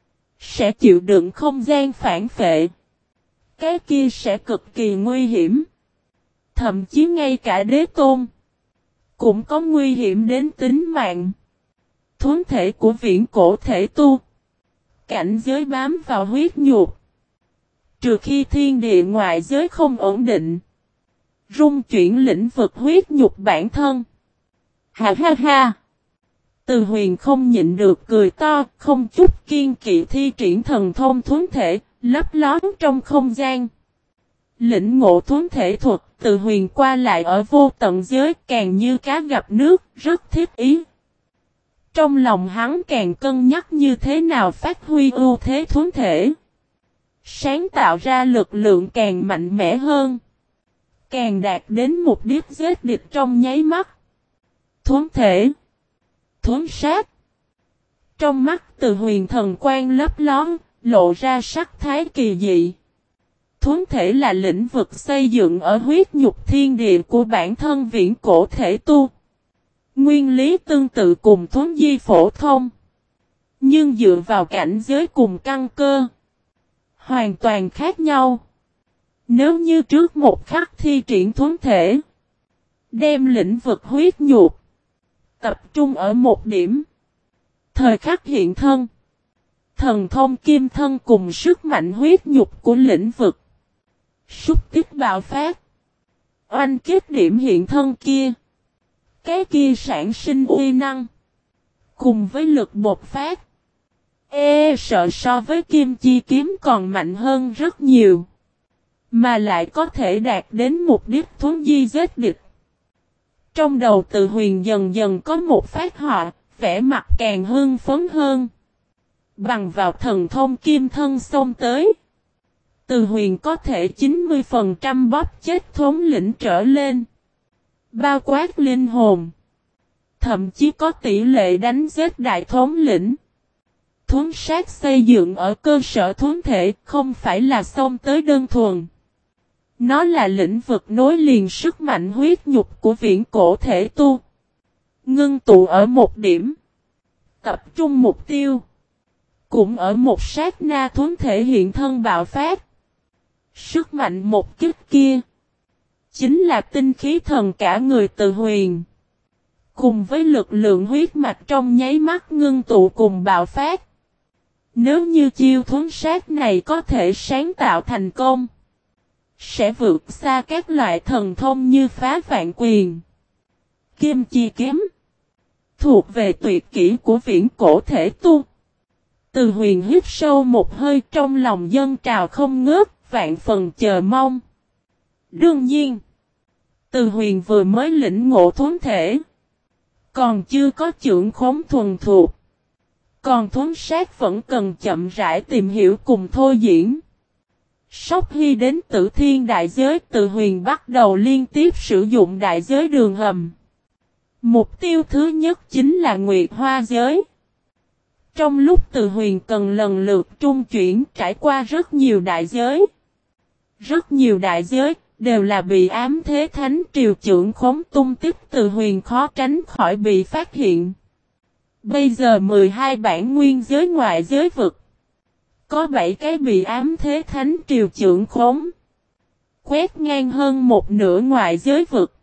sẽ chịu đựng không gian phản phệ. Cái kia sẽ cực kỳ nguy hiểm. Thậm chí ngay cả đế tôn, cũng có nguy hiểm đến tính mạng. Thuấn thể của viễn cổ thể tu, cảnh giới bám vào huyết nhục. Trừ khi thiên địa ngoại giới không ổn định, rung chuyển lĩnh vực huyết nhục bản thân. Ha ha ha! Từ Huyền không nhịn được cười to, không chút kiên kỵ thi triển thần thông thuấn thể, lấp lón trong không gian. Lĩnh ngộ thuấn thể thuật, Từ Huyền qua lại ở vô tận giới càng như cá gặp nước, rất thiết ý. Trong lòng hắn càng cân nhắc như thế nào phát huy ưu thế thuấn thể. Sáng tạo ra lực lượng càng mạnh mẽ hơn. Càng đạt đến mục đích giết địch trong nháy mắt. Thuấn thể. Thuấn sát. Trong mắt Từ Huyền thần quang lấp lón, lộ ra sắc thái kỳ dị. Thuấn thể là lĩnh vực xây dựng ở huyết nhục thiên địa của bản thân viễn cổ thể tu. Nguyên lý tương tự cùng thuấn di phổ thông. Nhưng dựa vào cảnh giới cùng căn cơ. Hoàn toàn khác nhau. Nếu như trước một khắc thi triển thuấn thể. Đem lĩnh vực huyết nhục. Tập trung ở một điểm. Thời khắc hiện thân. Thần thông kim thân cùng sức mạnh huyết nhục của lĩnh vực. Xúc tích bạo phát. Oanh kích điểm hiện thân kia. Cái kia sản sinh uy năng. Cùng với lực bột phát. Ê sợ so với kim chi kiếm còn mạnh hơn rất nhiều. Mà lại có thể đạt đến mục đích thuấn di giết địch. Trong đầu Từ Huyền dần dần có một phát họa, vẻ mặt càng hưng phấn hơn. Bằng vào thần thông kim thân xông tới. Từ Huyền có thể chín mươi phần trăm bóp chết thống lĩnh trở lên. Bao quát linh hồn. Thậm chí có tỷ lệ đánh giết đại thống lĩnh. Thuấn sát xây dựng ở cơ sở thuấn thể không phải là xông tới đơn thuần. Nó là lĩnh vực nối liền sức mạnh huyết nhục của viễn cổ thể tu. Ngưng tụ ở một điểm. Tập trung mục tiêu. Cũng ở một sát na thuấn thể hiện thân bạo phát. Sức mạnh một kích kia. Chính là tinh khí thần cả người Từ Huyền. Cùng với lực lượng huyết mạch trong nháy mắt ngưng tụ cùng bạo phát. Nếu như chiêu thuấn sát này có thể sáng tạo thành công. Sẽ vượt xa các loại thần thông như phá vạn quyền. Kim chi kiếm. Thuộc về tuyệt kỹ của viễn cổ thể tu. Từ Huyền hít sâu một hơi trong lòng dân trào không ngớt, vạn phần chờ mong. Đương nhiên. Từ Huyền vừa mới lĩnh ngộ thuấn thể. Còn chưa có chưởng khống thuần thuộc. Còn thuấn sát vẫn cần chậm rãi tìm hiểu cùng thôi diễn. Sóc Hy đến Tử Thiên đại giới, Từ Huyền bắt đầu liên tiếp sử dụng đại giới đường hầm. Mục tiêu thứ nhất chính là Nguyệt Hoa giới. Trong lúc Từ Huyền cần lần lượt trung chuyển trải qua rất nhiều đại giới. Rất nhiều đại giới đều là bị ám thế thánh triều trưởng khống tung tích, Từ Huyền khó tránh khỏi bị phát hiện. Bây giờ mười hai bản nguyên giới ngoại giới vực. Có bảy cái bị ám thế thánh triều trưởng khống. Quét ngang hơn một nửa ngoại giới vực.